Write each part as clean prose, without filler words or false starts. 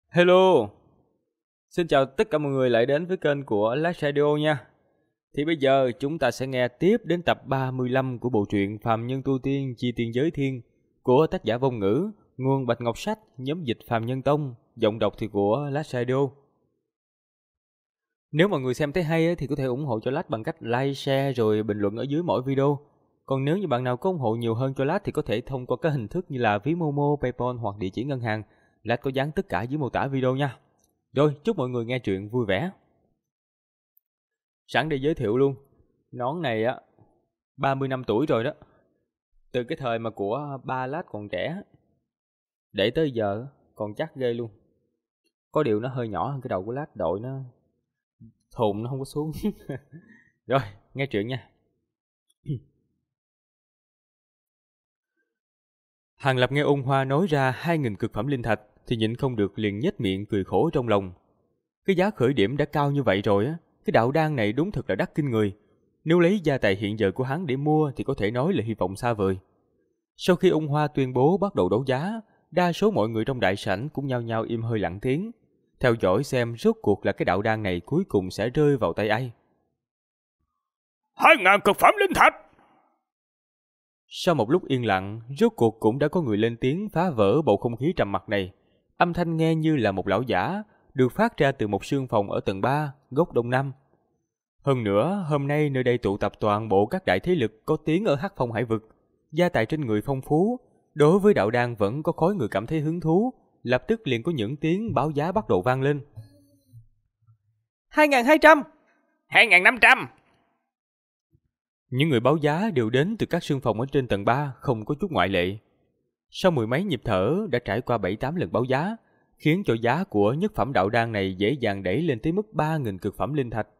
Hello, xin chào tất cả mọi người lại đến với kênh của Last Radio nha. Thì bây giờ chúng ta sẽ nghe tiếp đến tập 35 của bộ truyện Phàm Nhân Tu Tiên Chi Tiên Giới Thiên của tác giả Vong Ngữ, nguồn Bạch Ngọc Sách, nhóm dịch Phàm Nhân Tông, giọng đọc thì của Last Radio. Nếu mọi người xem thấy hay thì có thể ủng hộ cho Last bằng cách like, share rồi bình luận ở dưới mỗi video. Còn nếu như bạn nào có ủng hộ nhiều hơn cho Last thì có thể thông qua các hình thức như là ví Momo, PayPal hoặc địa chỉ ngân hàng. Last có dán tất cả dưới mô tả video nha. Rồi, chúc mọi người nghe truyện vui vẻ. Sẵn để giới thiệu luôn, nón này 30 năm tuổi rồi đó. Từ cái thời mà của ba Last còn trẻ, để tới giờ còn chắc ghê luôn. Có điều nó hơi nhỏ hơn cái đầu của Last, đội nó thùng nó không có xuống. Rồi, nghe chuyện nha. Hàng Lập nghe Ôn Hoa nói ra 2.000 cực phẩm linh thạch thì nhịn không được liền nhếch miệng cười khổ trong lòng. Cái giá khởi điểm đã cao như vậy rồi cái đạo đan này đúng thật là đắt kinh người. Nếu lấy gia tài hiện giờ của hắn để mua thì có thể nói là hy vọng xa vời. Sau khi Ôn Hoa tuyên bố bắt đầu đấu giá, đa số mọi người trong đại sảnh cũng nhao nhao im hơi lặng tiếng, theo dõi xem rốt cuộc là cái đạo đan này cuối cùng sẽ rơi vào tay ai. 2.000 cực phẩm linh thạch. Sau một lúc yên lặng, rốt cuộc cũng đã có người lên tiếng phá vỡ bầu không khí trầm mặc này. Âm thanh nghe như là một lão giả, được phát ra từ một sương phòng ở tầng 3, góc đông nam. Hơn nữa, hôm nay nơi đây tụ tập toàn bộ các đại thế lực có tiếng ở Hắc Phong Hải vực, gia tài trên người phong phú, đối với đạo đan vẫn có khối người cảm thấy hứng thú, lập tức liền có những tiếng báo giá bắt đầu vang lên. 2.200, 2.500. Những người báo giá đều đến từ các sương phòng ở trên tầng 3, không có chút ngoại lệ. Sau mười mấy nhịp thở đã trải qua 7-8 lần báo giá, khiến cho giá của nhất phẩm đạo đan này dễ dàng đẩy lên tới mức 3.000 cực phẩm linh thạch.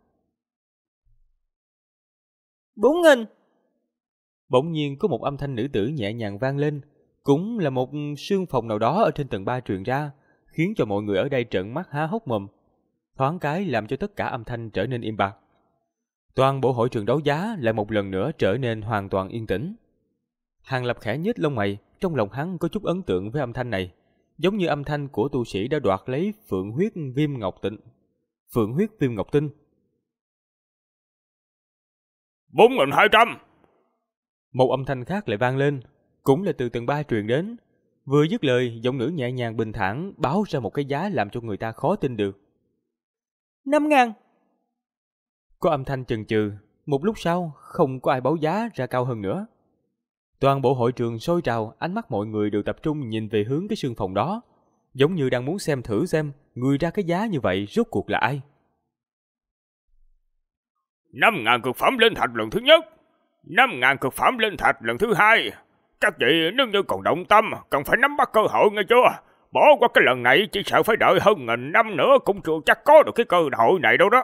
4.000. Bỗng nhiên có một âm thanh nữ tử nhẹ nhàng vang lên, cũng là một sương phòng nào đó ở trên tầng 3 truyền ra, khiến cho mọi người ở đây trợn mắt há hốc mồm. Thoáng cái làm cho tất cả âm thanh trở nên im bặt. Toàn bộ hội trường đấu giá lại một lần nữa trở nên hoàn toàn yên tĩnh. Hàng Lập khẽ nhếch lông mày, trong lòng hắn có chút ấn tượng với âm thanh này, giống như âm thanh của tu sĩ đã đoạt lấy Phượng huyết viêm ngọc tinh. 4.200. Một âm thanh khác lại vang lên, cũng là từ tầng 3 truyền đến. Vừa dứt lời, giọng nữ nhẹ nhàng bình thản báo ra một cái giá làm cho người ta khó tin được. 5.000. Có âm thanh chần chừ, một lúc sau không có ai báo giá ra cao hơn nữa. Toàn bộ hội trường sôi trào, ánh mắt mọi người đều tập trung nhìn về hướng cái sương phòng đó, giống như đang muốn xem thử xem người ra cái giá như vậy rốt cuộc là ai. 5.000 cực phẩm linh thạch lần thứ nhất, 5.000 cực phẩm linh thạch lần thứ hai. Các vị nếu như còn động tâm, cần phải nắm bắt cơ hội nghe chưa? Bỏ qua cái lần này chỉ sợ phải đợi hơn 1.000 năm nữa cũng chưa chắc có được cái cơ hội này đâu đó.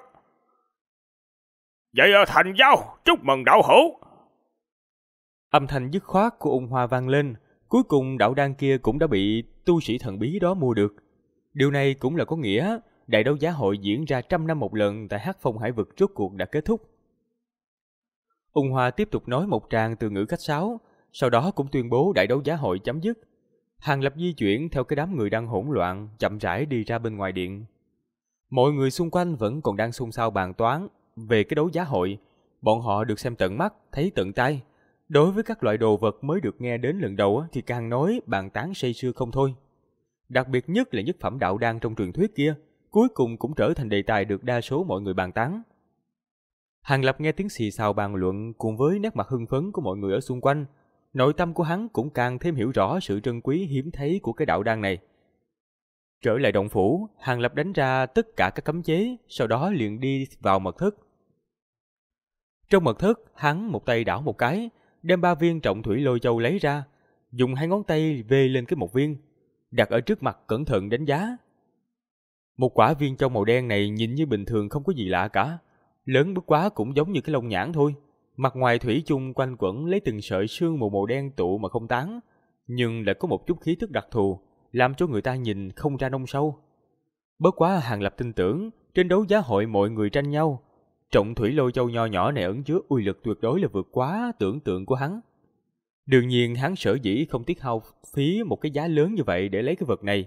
Vậy thành giao, chúc mừng đạo hữu. Âm thanh dứt khoát của Ôn Hoa vang lên, cuối cùng đạo đan kia cũng đã bị tu sĩ thần bí đó mua được. Điều này cũng là có nghĩa đại đấu giá hội diễn ra 100 năm một lần tại Hắc Phong Hải vực rốt cuộc đã kết thúc. Ôn Hoa tiếp tục nói một tràng từ ngữ khách sáo, sau đó cũng tuyên bố đại đấu giá hội chấm dứt. Hàng Lập di chuyển theo cái đám người đang hỗn loạn, chậm rãi đi ra bên ngoài điện. Mọi người xung quanh vẫn còn đang xôn xao bàn toán về cái đấu giá hội, bọn họ được xem tận mắt, thấy tận tai. Đối với các loại đồ vật mới được nghe đến lần đầu thì càng nói bàn tán say sưa không thôi. Đặc biệt nhất là nhất phẩm đạo đan trong truyền thuyết kia, cuối cùng cũng trở thành đề tài được đa số mọi người bàn tán. Hàng Lập nghe tiếng xì xào bàn luận cùng với nét mặt hưng phấn của mọi người ở xung quanh, nội tâm của hắn cũng càng thêm hiểu rõ sự trân quý hiếm thấy của cái đạo đan này. Trở lại động phủ, Hàng Lập đánh ra tất cả các cấm chế, sau đó liền đi vào mật thất. Trong mật thất, hắn một tay đảo một cái, đem 3 viên trọng thủy lôi châu lấy ra, dùng 2 ngón tay vê lên cái một viên, đặt ở trước mặt cẩn thận đánh giá. Một quả viên châu màu đen này nhìn như bình thường không có gì lạ cả, lớn bất quá cũng giống như cái lông nhãn thôi. Mặt ngoài thủy chung quanh quẩn lấy từng sợi sương mù màu đen tụ mà không tán, nhưng lại có một chút khí tức đặc thù, làm cho người ta nhìn không ra nông sâu. Bất quá Hàng Lập tin tưởng, trên đấu giá hội mọi người tranh nhau, trọng thủy lôi châu nho nhỏ này ẩn chứa uy lực tuyệt đối là vượt quá tưởng tượng của hắn. Đương nhiên hắn sở dĩ không tiếc hao phí một cái giá lớn như vậy để lấy cái vật này,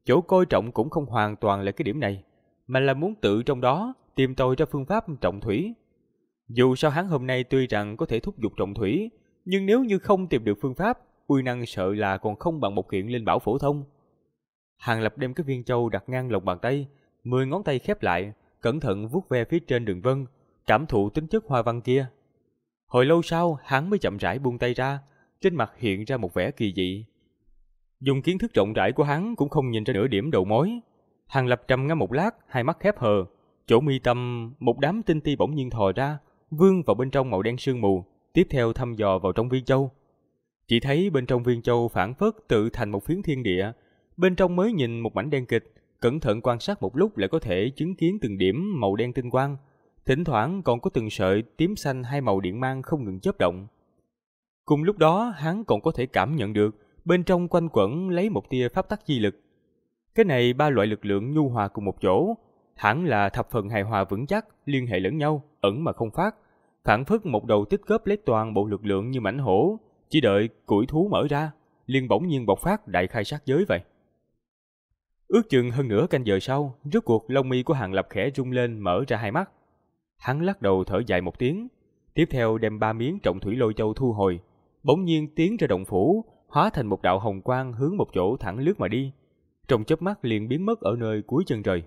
chỗ coi trọng cũng không hoàn toàn là cái điểm này, mà là muốn tự trong đó tìm tòi ra phương pháp trọng thủy. Dù sao hắn hôm nay tuy rằng có thể thúc giục trọng thủy, nhưng nếu như không tìm được phương pháp, uy năng sợ là còn không bằng một kiện linh bảo phổ thông. Hàng Lập đem cái viên châu đặt ngang lòng bàn tay, 10 ngón tay khép lại, cẩn thận vuốt ve phía trên đường vân, cảm thụ tính chất hoa văn kia. Hồi lâu sau, hắn mới chậm rãi buông tay ra, trên mặt hiện ra một vẻ kỳ dị. Dùng kiến thức rộng rãi của hắn cũng không nhìn ra nửa điểm đầu mối. Hàng Lập trầm ngâm một lát, hai mắt khép hờ, chỗ mi tâm một đám tinh ti bỗng nhiên thò ra, vươn vào bên trong màu đen sương mù, tiếp theo thăm dò vào trong viên châu. Chỉ thấy bên trong viên châu phảng phất tự thành một phiến thiên địa, bên trong mới nhìn một mảnh đen kịch, cẩn thận quan sát một lúc lại có thể chứng kiến từng điểm màu đen tinh quang, thỉnh thoảng còn có từng sợi tím xanh hai màu điện mang không ngừng chớp động. Cùng lúc đó, hắn còn có thể cảm nhận được bên trong quanh quẩn lấy một tia pháp tắc chi lực. Cái này ba loại lực lượng nhu hòa cùng một chỗ, hẳn là thập phần hài hòa vững chắc, liên hệ lẫn nhau, ẩn mà không phát, phảng phất một đầu tích góp lấy toàn bộ lực lượng như mãnh hổ, chỉ đợi củi thú mở ra, liền bỗng nhiên bộc phát đại khai sát giới vậy. Ước chừng hơn nửa canh giờ sau, rốt cuộc lông mi của Hàng Lập khẽ rung lên, mở ra hai mắt. Hắn lắc đầu thở dài một tiếng, tiếp theo đem 3 miếng trọng thủy lôi châu thu hồi, bỗng nhiên tiến ra động phủ, hóa thành một đạo hồng quang hướng một chỗ thẳng lướt mà đi, trong chớp mắt liền biến mất ở nơi cuối chân trời.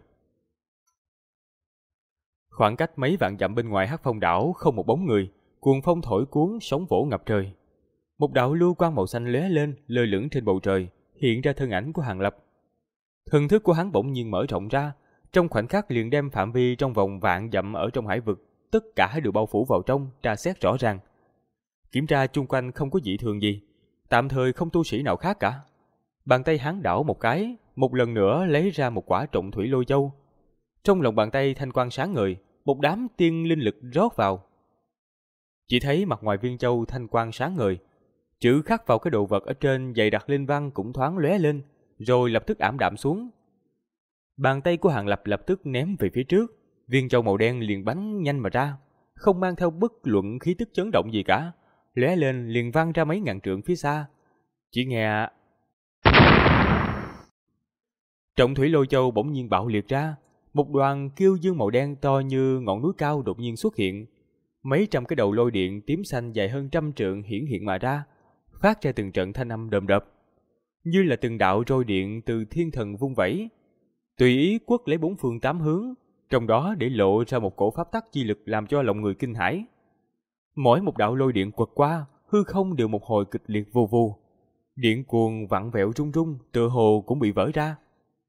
Khoảng cách mấy vạn dặm bên ngoài Hắc Phong đảo không một bóng người, cuồng phong thổi cuốn, sóng vỗ ngập trời. Một đạo lưu quang màu xanh lóe lên, lơ lửng trên bầu trời, hiện ra thân ảnh của Hàng Lập. Thần thức của hắn bỗng nhiên mở rộng ra, trong khoảnh khắc liền đem phạm vi trong vòng vạn dặm ở trong hải vực tất cả đều bao phủ vào trong, tra xét rõ ràng. Kiểm tra chung quanh không có dị thường gì, tạm thời không tu sĩ nào khác cả. Bàn tay hắn đảo một cái, một lần nữa lấy ra một quả trọng thủy lôi châu. Trong lòng bàn tay thanh quang sáng ngời, một đám tiên linh lực rót vào. Chỉ thấy mặt ngoài viên châu thanh quang sáng ngời, chữ khắc vào cái đồ vật ở trên dày đặc linh văn cũng thoáng lóe lên, rồi lập tức ảm đạm xuống. Bàn tay của Hàng Lập lập tức ném về phía trước, viên châu màu đen liền bắn nhanh mà ra, không mang theo bất luận khí tức chấn động gì cả, lóe lên liền văng ra mấy ngàn trượng phía xa. Chỉ nghe trọng thủy lôi châu bỗng nhiên bạo liệt ra, một đoàn kiêu dương màu đen to như ngọn núi cao đột nhiên xuất hiện. Mấy trăm cái đầu lôi điện tím xanh dài hơn 100 trượng hiển hiện mà ra, phát ra từng trận thanh âm đờm đập, như là từng đạo roi điện từ thiên thần vung vẩy, tùy ý quất lấy bốn phương tám hướng, trong đó để lộ ra một cổ pháp tắc chi lực làm cho lòng người kinh hãi. Mỗi một đạo lôi điện quật qua, hư không đều một hồi kịch liệt vù vù, điện cuồng vặn vẹo rung rung, tựa hồ cũng bị vỡ ra.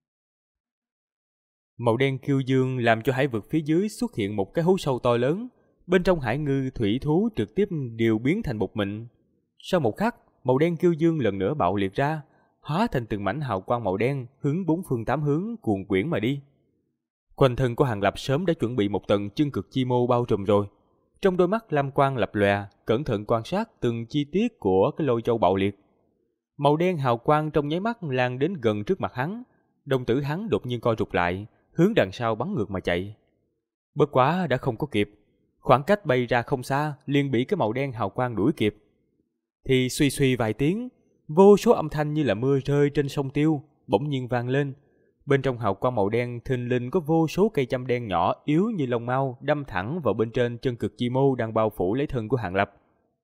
Màu đen kiêu dương làm cho hải vực phía dưới xuất hiện một cái hố sâu to lớn, bên trong hải ngư thủy thú trực tiếp đều biến thành bột mịn. Sau một khắc, màu đen kiêu dương lần nữa bạo liệt ra, hóa thành từng mảnh hào quang màu đen hướng bốn phương tám hướng cuồn quyển mà đi. Quanh thân của Hàng Lập sớm đã chuẩn bị một tầng chân cực chi mô bao trùm rồi. Trong đôi mắt lam quang lập lòe, cẩn thận quan sát từng chi tiết của cái lôi châu bạo liệt. Màu đen hào quang trong nháy mắt lan đến gần trước mặt hắn, đồng tử hắn đột nhiên co rụt lại, hướng đằng sau bắn ngược mà chạy. Bất quá đã không có kịp, khoảng cách bay ra không xa liền bị cái màu đen hào quang đuổi kịp. Thì suy suy vài tiếng, vô số âm thanh như là mưa rơi trên sông Tiêu bỗng nhiên vang lên. Bên trong hào quang màu đen thình lình có vô số cây châm đen nhỏ yếu như lông mao đâm thẳng vào bên trên chân cực chi mô đang bao phủ lấy thân của Hàng Lập.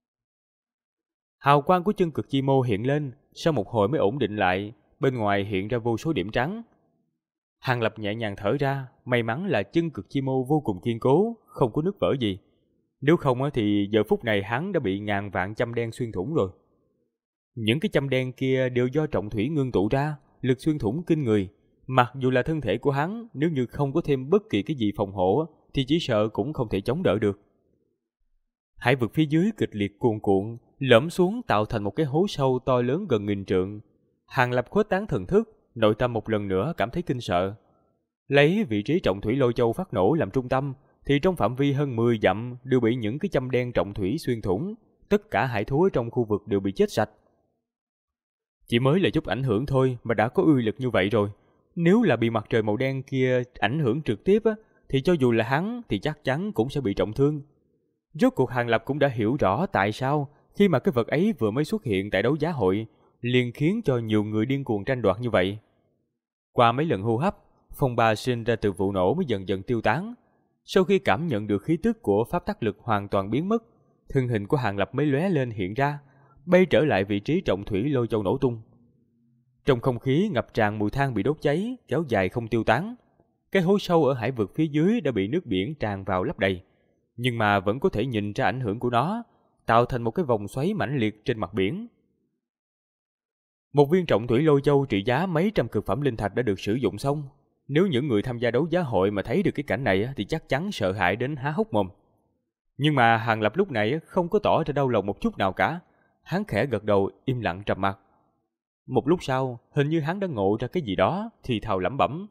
Hào quang của chân cực chi mô hiện lên, sau một hồi mới ổn định lại, bên ngoài hiện ra vô số điểm trắng. Hàng Lập nhẹ nhàng thở ra, may mắn là chân cực chi mô vô cùng kiên cố, không có nứt vỡ gì. Nếu không thì giờ phút này hắn đã bị ngàn vạn châm đen xuyên thủng rồi. Những cái châm đen kia đều do trọng thủy ngưng tụ ra, lực xuyên thủng kinh người. Mặc dù là thân thể của hắn, nếu như không có thêm bất kỳ cái gì phòng hộ thì chỉ sợ cũng không thể chống đỡ được. Hải vực phía dưới kịch liệt cuồn cuộn, lõm xuống tạo thành một cái hố sâu to lớn gần 1000 trượng. Hàng Lập khuếch tán thần thức, nội tâm một lần nữa cảm thấy kinh sợ. Lấy vị trí trọng thủy lôi châu phát nổ làm trung tâm, thì trong phạm vi hơn 10 dặm đều bị những cái châm đen trọng thủy xuyên thủng, tất cả hải thú trong khu vực đều bị chết sạch. Chỉ mới là chút ảnh hưởng thôi mà đã có uy lực như vậy rồi. Nếu là bị mặt trời màu đen kia ảnh hưởng trực tiếp thì cho dù là hắn thì chắc chắn cũng sẽ bị trọng thương. Rốt cuộc Hàng Lập cũng đã hiểu rõ tại sao khi mà cái vật ấy vừa mới xuất hiện tại đấu giá hội liền khiến cho nhiều người điên cuồng tranh đoạt như vậy. Qua mấy lần hô hấp, phong ba sinh ra từ vụ nổ mới dần dần tiêu tán. Sau khi cảm nhận được khí tức của pháp tắc lực hoàn toàn biến mất, thân hình của Hàng Lập mới lóe lên hiện ra, bay trở lại vị trí trọng thủy lôi châu nổ tung. Trong không khí ngập tràn mùi than bị đốt cháy, kéo dài không tiêu tán. Cái hố sâu ở hải vực phía dưới đã bị nước biển tràn vào lấp đầy, nhưng mà vẫn có thể nhìn ra ảnh hưởng của nó, tạo thành một cái vòng xoáy mãnh liệt trên mặt biển. Một viên trọng thủy lôi châu trị giá mấy trăm cực phẩm linh thạch đã được sử dụng xong. Nếu những người tham gia đấu giá hội mà thấy được cái cảnh này thì chắc chắn sợ hãi đến há hốc mồm. Nhưng mà Hàng Lập lúc này không có tỏ ra đau lòng một chút nào cả. Hắn khẽ gật đầu, im lặng trầm mặc. Một lúc sau, hình như hắn đã ngộ ra cái gì đó, thì thào lẩm bẩm.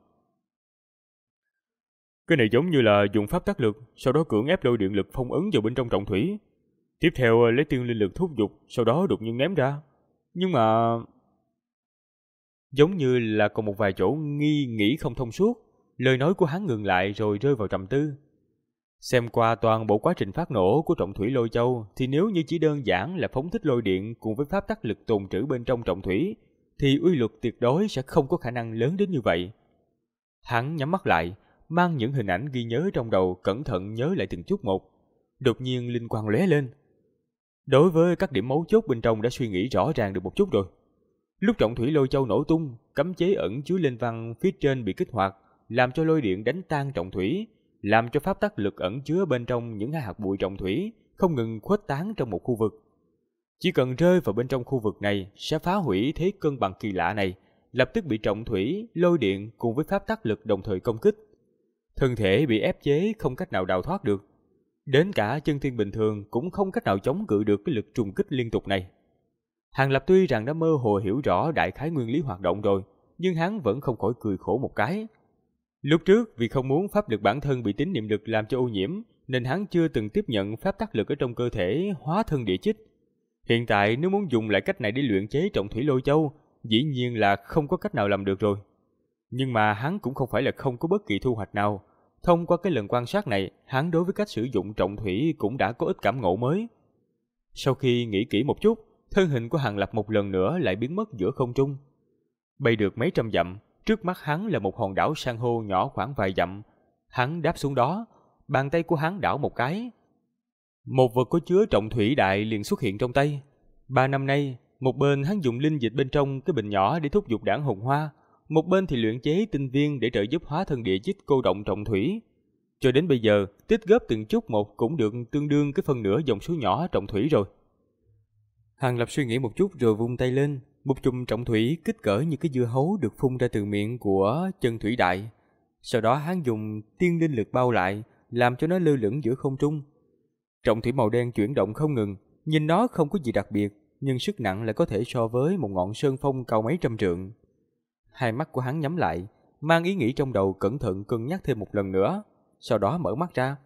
Cái này giống như là dùng pháp tắc lực, sau đó cưỡng ép lôi điện lực phong ấn vào bên trong trọng thủy. Tiếp theo lấy tiên linh lực thúc giục, sau đó đột nhiên ném ra. Nhưng mà... Giống như là còn một vài chỗ nghĩ không thông suốt, lời nói của hắn ngừng lại rồi rơi vào trầm tư. Xem qua toàn bộ quá trình phát nổ của trọng thủy lôi châu thì nếu như chỉ đơn giản là phóng thích lôi điện cùng với pháp tắc lực tồn trữ bên trong trọng thủy thì uy lực tuyệt đối sẽ không có khả năng lớn đến như vậy. Hắn nhắm mắt lại, mang những hình ảnh ghi nhớ trong đầu cẩn thận nhớ lại từng chút một. Đột nhiên linh quang lóe lên. Đối với các điểm mấu chốt bên trong đã suy nghĩ rõ ràng được một chút rồi. Lúc trọng thủy lôi châu nổ tung, cấm chế ẩn chứa linh văn phía trên bị kích hoạt, làm cho lôi điện đánh tan trọng thủy, làm cho pháp tắc lực ẩn chứa bên trong những hạt bụi trọng thủy không ngừng khuếch tán trong một khu vực. Chỉ cần rơi vào bên trong khu vực này sẽ phá hủy thế cân bằng kỳ lạ này, lập tức bị trọng thủy, lôi điện cùng với pháp tắc lực đồng thời công kích. Thân thể bị ép chế không cách nào đào thoát được. Đến cả chân tiên bình thường cũng không cách nào chống cự được cái lực trùng kích liên tục này. Hàng Lập tuy rằng đã mơ hồ hiểu rõ đại khái nguyên lý hoạt động rồi, nhưng hắn vẫn không khỏi cười khổ một cái. Lúc trước vì không muốn pháp lực bản thân bị tín niệm lực làm cho ô nhiễm, nên hắn chưa từng tiếp nhận pháp tắc lực ở trong cơ thể hóa thân địa chích. Hiện tại nếu muốn dùng lại cách này để luyện chế trọng thủy lôi châu, dĩ nhiên là không có cách nào làm được rồi. Nhưng mà hắn cũng không phải là không có bất kỳ thu hoạch nào. Thông qua cái lần quan sát này, hắn đối với cách sử dụng trọng thủy cũng đã có ít cảm ngộ mới. Sau khi nghĩ kỹ một chút, thân hình của Hàng Lập một lần nữa lại biến mất giữa không trung. Bay được mấy trăm dặm, trước mắt hắn là một hòn đảo san hô nhỏ khoảng vài dặm. Hắn đáp xuống đó, bàn tay của hắn đảo một cái. Một vật có chứa trọng thủy đại liền xuất hiện trong tay. 3 năm nay, một bên hắn dùng linh dịch bên trong cái bình nhỏ để thúc giục đảng hồng hoa, một bên thì luyện chế tinh viên để trợ giúp hóa thân địa chích cô động trọng thủy. Cho đến bây giờ, tích góp từng chút một cũng được tương đương cái phần nửa dòng suối nhỏ trọng thủy rồi. Hàng Lập suy nghĩ một chút rồi vung tay lên, một chùm trọng thủy kích cỡ như cái dưa hấu được phun ra từ miệng của chân thủy đại. Sau đó hắn dùng tiên linh lực bao lại, làm cho nó lơ lửng giữa không trung. Trọng thủy màu đen chuyển động không ngừng, nhìn nó không có gì đặc biệt, nhưng sức nặng lại có thể so với một ngọn sơn phong cao mấy trăm trượng. Hai mắt của hắn nhắm lại, mang ý nghĩ trong đầu cẩn thận cân nhắc thêm một lần nữa, sau đó mở mắt ra.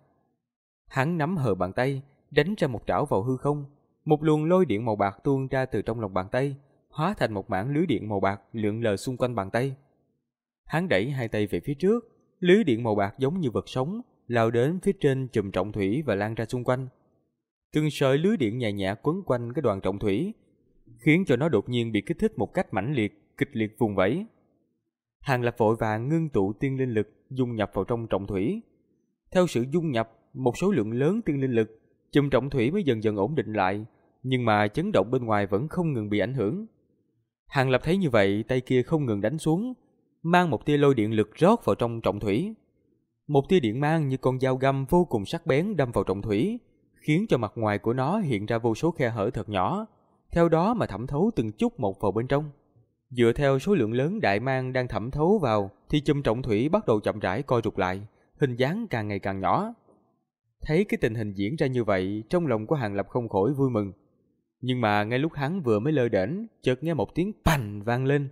Hắn nắm hờ bàn tay, đánh ra một trảo vào hư không. Một luồng lôi điện màu bạc tuôn ra từ trong lòng bàn tay, hóa thành một mảng lưới điện màu bạc lượn lờ xung quanh bàn tay. Hắn đẩy hai tay về phía trước, lưới điện màu bạc giống như vật sống, lao đến phía trên chùm trọng thủy và lan ra xung quanh. Từng sợi lưới điện nhẹ nhẹ quấn quanh cái đoàn trọng thủy, khiến cho nó đột nhiên bị kích thích một cách mãnh liệt, kịch liệt vùng vẫy. Hàng Lập vội vàng ngưng tụ tiên linh lực dung nhập vào trong trọng thủy. Theo sự dung nhập một số lượng lớn tiên linh lực, chùm trọng thủy mới dần dần ổn định lại, nhưng mà chấn động bên ngoài vẫn không ngừng bị ảnh hưởng. Hàng Lập thấy như vậy, tay kia không ngừng đánh xuống, mang một tia lôi điện lực rót vào trong trọng thủy. Một tia điện mang như con dao găm vô cùng sắc bén đâm vào trọng thủy, khiến cho mặt ngoài của nó hiện ra vô số khe hở thật nhỏ, theo đó mà thẩm thấu từng chút một vào bên trong. Dựa theo số lượng lớn đại mang đang thẩm thấu vào, thì chùm trọng thủy bắt đầu chậm rãi co rụt lại, hình dáng càng ngày càng nhỏ. Thấy cái tình hình diễn ra như vậy, trong lòng của Hàng Lập không khỏi vui mừng. Nhưng mà ngay lúc hắn vừa mới lơ đễnh, chợt nghe một tiếng pành vang lên.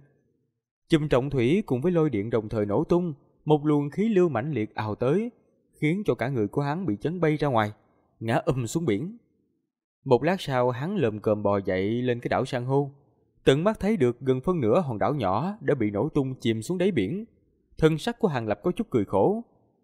Chùm trọng thủy cùng với lôi điện đồng thời nổ tung, một luồng khí lưu mãnh liệt ào tới, khiến cho cả người của hắn bị chấn bay ra ngoài, ngã xuống biển. Một lát sau hắn lồm cồm bò dậy lên cái đảo san hô, tận mắt thấy được gần phân nửa hòn đảo nhỏ đã bị nổ tung chìm xuống đáy biển. Thân sắc của Hàng Lập có chút cười khổ.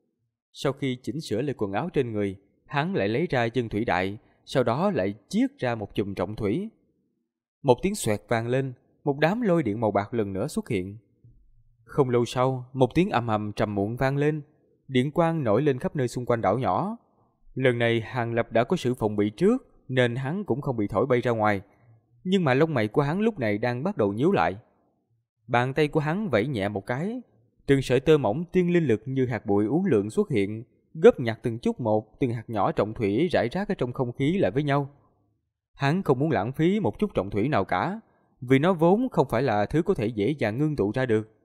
Sau khi chỉnh sửa lại quần áo trên người, hắn lại lấy ra chân thủy đại, sau đó lại chiết ra một chùm trọng thủy. Một tiếng xoẹt vang lên, một đám lôi điện màu bạc lần nữa xuất hiện. Không lâu sau, một tiếng ầm ầm trầm muộn vang lên, điện quang nổi lên khắp nơi xung quanh đảo nhỏ. Lần này Hàng Lập đã có sự phòng bị trước, nên hắn cũng không bị thổi bay ra ngoài. Nhưng mà lông mày của hắn lúc này đang bắt đầu nhíu lại. Bàn tay của hắn vẫy nhẹ một cái, từng sợi tơ mỏng tiên linh lực như hạt bụi uốn lượn xuất hiện, góp nhặt từng chút một, từng hạt nhỏ trọng thủy rải rác ở trong không khí lại với nhau. Hắn không muốn lãng phí một chút trọng thủy nào cả, vì nó vốn không phải là thứ có thể dễ dàng ngưng tụ ra được.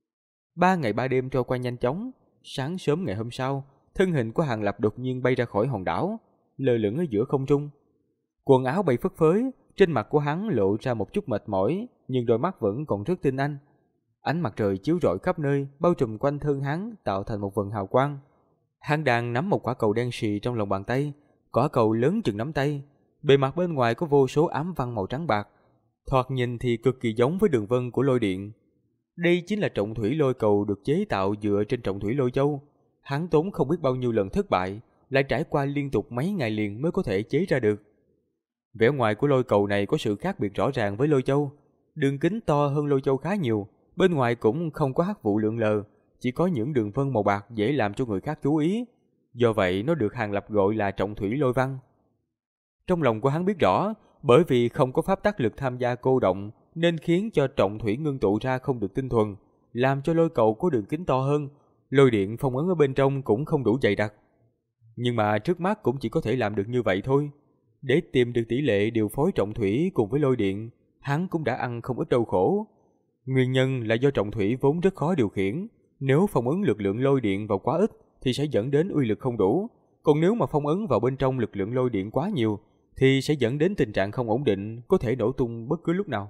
3 ngày 3 đêm trôi qua nhanh chóng. Sáng sớm ngày hôm sau, thân hình của Hàng Lập đột nhiên bay ra khỏi hòn đảo, lơ lửng ở giữa không trung. Quần áo bay phất phới, trên mặt của hắn lộ ra một chút mệt mỏi, nhưng đôi mắt vẫn còn rất tinh anh. Ánh mặt trời chiếu rọi khắp nơi, bao trùm quanh thân hắn, tạo thành một vầng hào quang. Hắn đang nắm một quả cầu đen xì trong lòng bàn tay, quả cầu lớn chừng nắm tay, bề mặt bên ngoài có vô số ám văn màu trắng bạc, thoạt nhìn thì cực kỳ giống với đường vân của lôi điện. Đây chính là trọng thủy lôi cầu được chế tạo dựa trên trọng thủy lôi châu. Hắn tốn không biết bao nhiêu lần thất bại, lại trải qua liên tục mấy ngày liền mới có thể chế ra được. Vẻ ngoài của lôi cầu này có sự khác biệt rõ ràng với lôi châu. Đường kính to hơn lôi châu khá nhiều, bên ngoài cũng không có hắc vụ lượn lờ, chỉ có những đường vân màu bạc dễ làm cho người khác chú ý. Do vậy nó được Hàng Lập gọi là trọng thủy lôi văn. Trong lòng của hắn biết rõ, bởi vì không có pháp tắc lực tham gia cô động, nên khiến cho trọng thủy ngưng tụ ra không được tinh thuần, làm cho lôi cầu có đường kính to hơn, lôi điện phong ấn ở bên trong cũng không đủ dày đặc. Nhưng mà trước mắt cũng chỉ có thể làm được như vậy thôi. Để tìm được tỷ lệ điều phối trọng thủy cùng với lôi điện, hắn cũng đã ăn không ít đau khổ. Nguyên nhân là do trọng thủy vốn rất khó điều khiển, nếu phong ấn lực lượng lôi điện vào quá ít thì sẽ dẫn đến uy lực không đủ, còn nếu mà phong ấn vào bên trong lực lượng lôi điện quá nhiều thì sẽ dẫn đến tình trạng không ổn định, có thể nổ tung bất cứ lúc nào.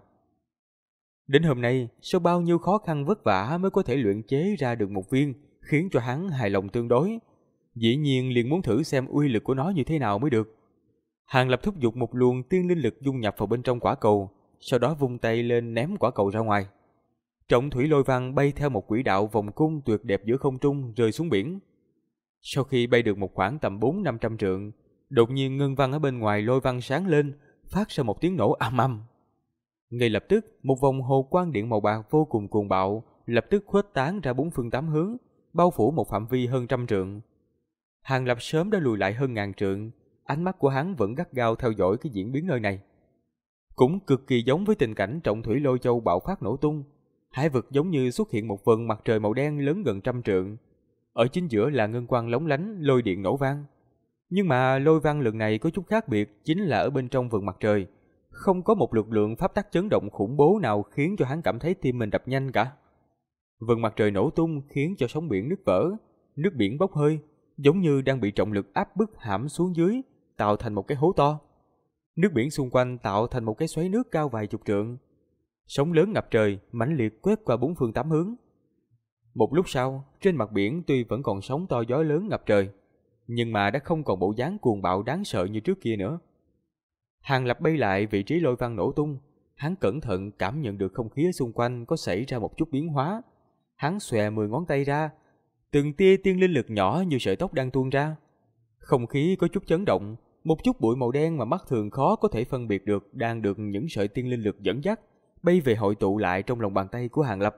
Đến hôm nay, sau bao nhiêu khó khăn vất vả mới có thể luyện chế ra được một viên, khiến cho hắn hài lòng tương đối. Dĩ nhiên liền muốn thử xem uy lực của nó như thế nào mới được. Hàng Lập thúc giục một luồng tiên linh lực dung nhập vào bên trong quả cầu, sau đó vung tay lên ném quả cầu ra ngoài. Trọng thủy lôi văn bay theo một quỹ đạo vòng cung tuyệt đẹp giữa không trung rơi xuống biển. Sau khi bay được một khoảng tầm 400-500 trượng, đột nhiên ngân văn ở bên ngoài lôi văn sáng lên, phát ra một tiếng nổ ầm ầm. Ngay lập tức, một vòng hồ quang điện màu bạc vô cùng cuồng bạo lập tức khuếch tán ra 4 phương 8 hướng, bao phủ một phạm vi hơn 100 trượng. Hàng Lập sớm đã lùi lại hơn 1000 trượng, ánh mắt của hắn vẫn gắt gao theo dõi cái diễn biến nơi này. Cũng cực kỳ giống với tình cảnh trọng thủy lôi châu bạo phát nổ tung, hải vực giống như xuất hiện một vầng mặt trời màu đen lớn gần 100 trượng. Ở chính giữa là ngân quang lóng lánh, lôi điện nổ vang. Nhưng mà lôi vang lần này có chút khác biệt, chính là ở bên trong vầng mặt trời không có một lực lượng pháp tắc chấn động khủng bố nào khiến cho hắn cảm thấy tim mình đập nhanh cả. Vầng mặt trời nổ tung khiến cho sóng biển nứt vỡ, nước biển bốc hơi, giống như đang bị trọng lực áp bức hãm xuống dưới, tạo thành một cái hố to. Nước biển xung quanh tạo thành một cái xoáy nước cao vài chục trượng. Sóng lớn ngập trời, mãnh liệt quét qua 4 phương 8 hướng. Một lúc sau, trên mặt biển tuy vẫn còn sóng to gió lớn ngập trời, nhưng mà đã không còn bộ dáng cuồng bạo đáng sợ như trước kia nữa. Hàng Lập bay lại vị trí lôi văn nổ tung, hắn cẩn thận cảm nhận được không khí ở xung quanh có xảy ra một chút biến hóa. Hắn xòe 10 ngón tay ra, từng tia tiên linh lực nhỏ như sợi tóc đang tuôn ra. Không khí có chút chấn động, một chút bụi màu đen mà mắt thường khó có thể phân biệt được đang được những sợi tiên linh lực dẫn dắt, bay về hội tụ lại trong lòng bàn tay của Hàng Lập.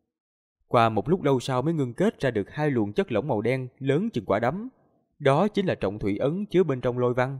Qua một lúc lâu sau mới ngưng kết ra được 2 luồng chất lỏng màu đen lớn chừng quả đấm. Đó chính là trọng thủy ấn chứa bên trong lôi văn.